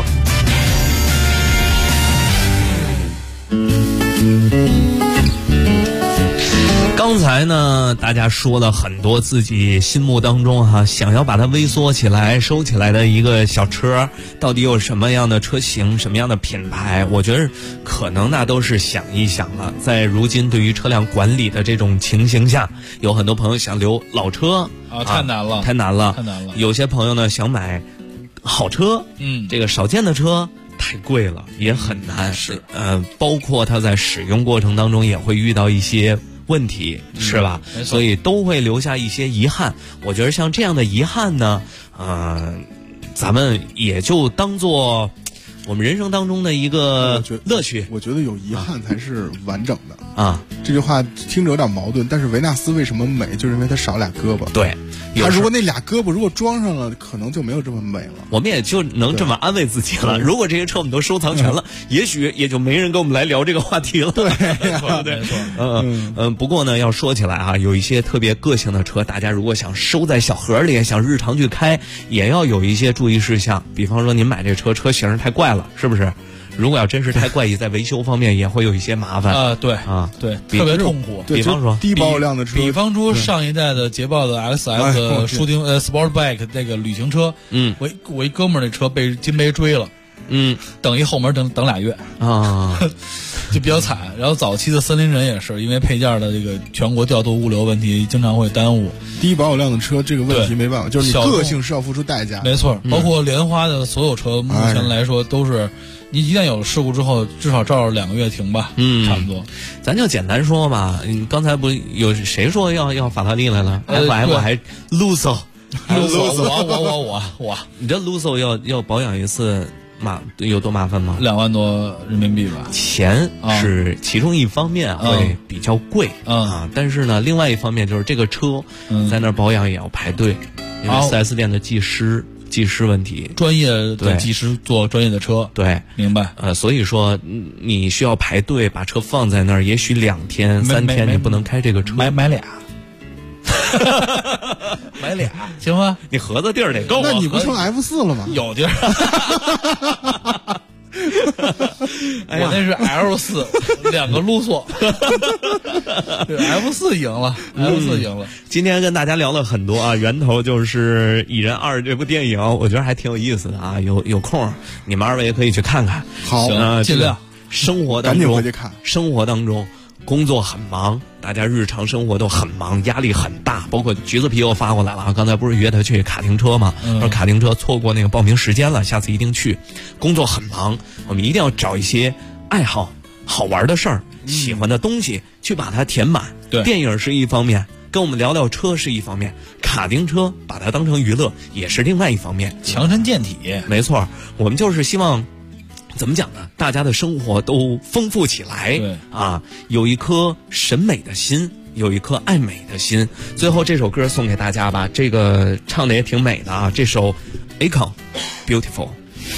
[SPEAKER 7] 刚才呢，大家说了很多自己心目当中想要把它微缩起来、收起来的一个小车，到底有什么样的车型、什么样的品牌？我觉得可能那都是想一想了。在如今对于车辆管理的这种情形下，有很多朋友想留老车
[SPEAKER 9] 太难了，
[SPEAKER 7] 太难了。有些朋友呢想买好车，这个少见的车太贵了，也很难。
[SPEAKER 9] 是，
[SPEAKER 7] 包括它在使用过程当中也会遇到一些问题，是吧？所以都会留下一些遗憾。我觉得像这样的遗憾呢，咱们也就当做我们人生当中的一个乐趣。
[SPEAKER 10] 我觉得有遗憾才是完整的
[SPEAKER 7] 啊。
[SPEAKER 10] 这句话听着有点矛盾，但是维纳斯为什么美，就是因为它少俩胳膊。
[SPEAKER 7] 对，
[SPEAKER 10] 他如果那俩胳膊如果装上了，可能就没有这么美了。
[SPEAKER 7] 我们也就能这么安慰自己了。如果这些车我们都收藏全了，也许也就没人跟我们来聊这个话题了。
[SPEAKER 10] 对，
[SPEAKER 7] 对，没错。不过呢，要说起来有一些特别个性的车，大家如果想收在小盒里，想日常去开，也要有一些注意事项。比方说，您买这车型太怪了，是不是？如果要真是太怪异，在维修方面也会有一些麻烦
[SPEAKER 9] 对，特别痛苦。
[SPEAKER 7] 比方说
[SPEAKER 10] 低保有量的车，
[SPEAKER 9] 比方说上一代的捷豹的 XS 舒丁Sportback 那个旅行车，我一哥们儿那车被金杯追了，等一后门等2月
[SPEAKER 7] 啊，
[SPEAKER 9] 就比较惨。然后早期的森林人也是因为配件的这个全国调度物流问题，经常会耽误。
[SPEAKER 10] 低保有量的车这个问题没办法，就是你个性是要付出代价。
[SPEAKER 9] 没错，包括莲花的所有车，目前来说都是。你一旦有事故之后，至少照着2个月停吧，差不多。
[SPEAKER 7] 咱就简单说吧，刚才不有谁说要法拉利来了？F 还 Lusso，
[SPEAKER 9] 我，
[SPEAKER 7] 你这 Lusso 要保养一次有多麻烦吗
[SPEAKER 9] ？2万多人民币吧。
[SPEAKER 7] 钱是其中一方面会比较贵但是呢，另外一方面就是这个车在那儿保养也要排队，因为4S 店的技师问题，
[SPEAKER 9] 专业的技师做专业的车，
[SPEAKER 7] 对，
[SPEAKER 9] 明白。
[SPEAKER 7] 所以说你需要排队，把车放在那儿，也许2天3天你不能开这个车，
[SPEAKER 9] 买俩。 买俩行吗？
[SPEAKER 7] 你盒子地儿得够。
[SPEAKER 10] 那你不成 F4 了吗？
[SPEAKER 9] 有地儿。我那是 L4，两个撸索。F4 赢了，F4 赢了。
[SPEAKER 7] 今天跟大家聊了很多啊，源头就是《蚁人2》这部电影，我觉得还挺有意思的啊。有空你们2位也可以去看看。
[SPEAKER 10] 好，
[SPEAKER 9] 尽量。
[SPEAKER 7] 生活当中，
[SPEAKER 10] 赶紧回去看。
[SPEAKER 7] 生活当中，工作很忙，大家日常生活都很忙，压力很大。包括橘子皮又发过来了，刚才不是约他去卡丁车吗？说卡丁车错过那个报名时间了，下次一定去。工作很忙，我们一定要找一些爱好、好玩的事儿、喜欢的东西去把它填满。
[SPEAKER 9] 对，
[SPEAKER 7] 电影是一方面，跟我们聊聊车是一方面，卡丁车把它当成娱乐也是另外一方面。
[SPEAKER 9] 强身健体，
[SPEAKER 7] 没错，我们就是希望。怎么讲呢？大家的生活都丰富起来，
[SPEAKER 9] 对
[SPEAKER 7] 啊，有一颗审美的心，有一颗爱美的心。最后这首歌送给大家吧，这个唱的也挺美的啊，这首 Akon Beautiful。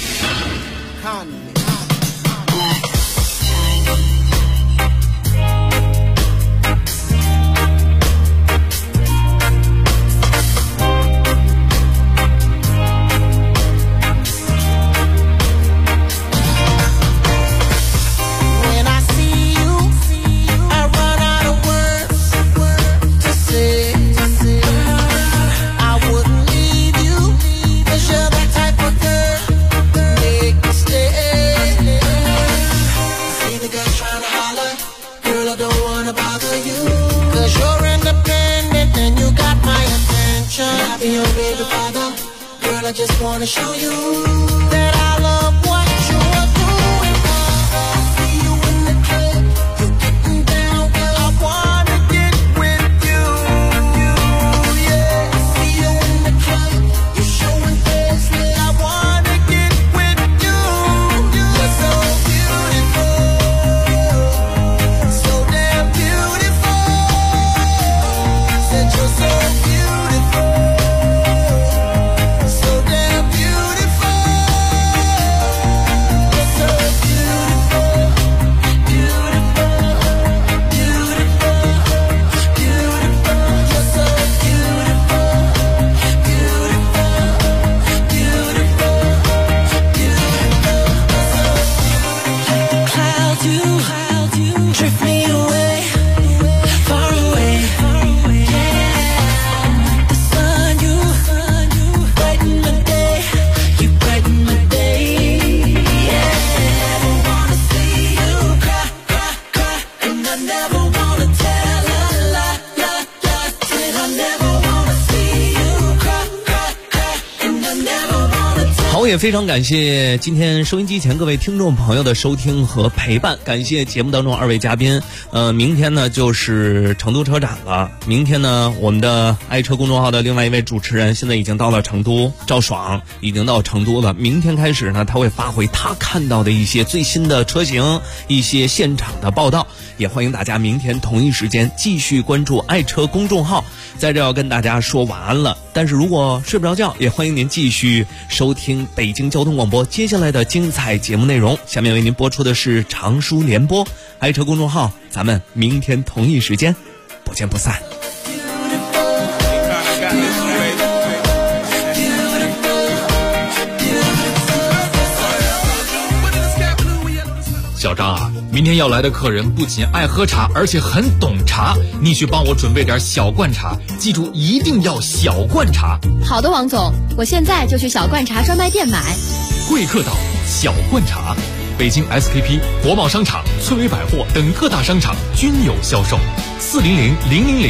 [SPEAKER 15] I just wanna show you that I love what you're doing. See you in the club, you're getting down, girl. I wanna get with you. Yeah, see you in the club, you're showing face. I wanna get with you. You're so beautiful, so damn beautiful. Said you're so beautiful.
[SPEAKER 7] 也非常感谢今天收音机前各位听众朋友的收听和陪伴，感谢节目当中2位嘉宾。明天呢就是成都车展了，明天呢我们的爱车公众号的另外一位主持人现在已经到了成都，赵爽已经到成都了。明天开始呢，他会发挥他看到的一些最新的车型，一些现场的报道，也欢迎大家明天同一时间继续关注爱车公众号。在这要跟大家说晚安了，但是如果睡不着觉，也欢迎您继续收听北京交通广播接下来的精彩节目内容。下面为您播出的是长舒联播爱车公众号，咱们明天同一时间不见不散。
[SPEAKER 17] 小张啊，明天要来的客人不仅爱喝茶，而且很懂茶，你去帮我准备点小罐茶，记住一定要小罐茶。
[SPEAKER 20] 好的，王总，我现在就去小罐茶专卖店买。
[SPEAKER 17] 贵客岛小罐茶，北京 SKP、国贸商场、翠微百货等各大商场均有销售。400-000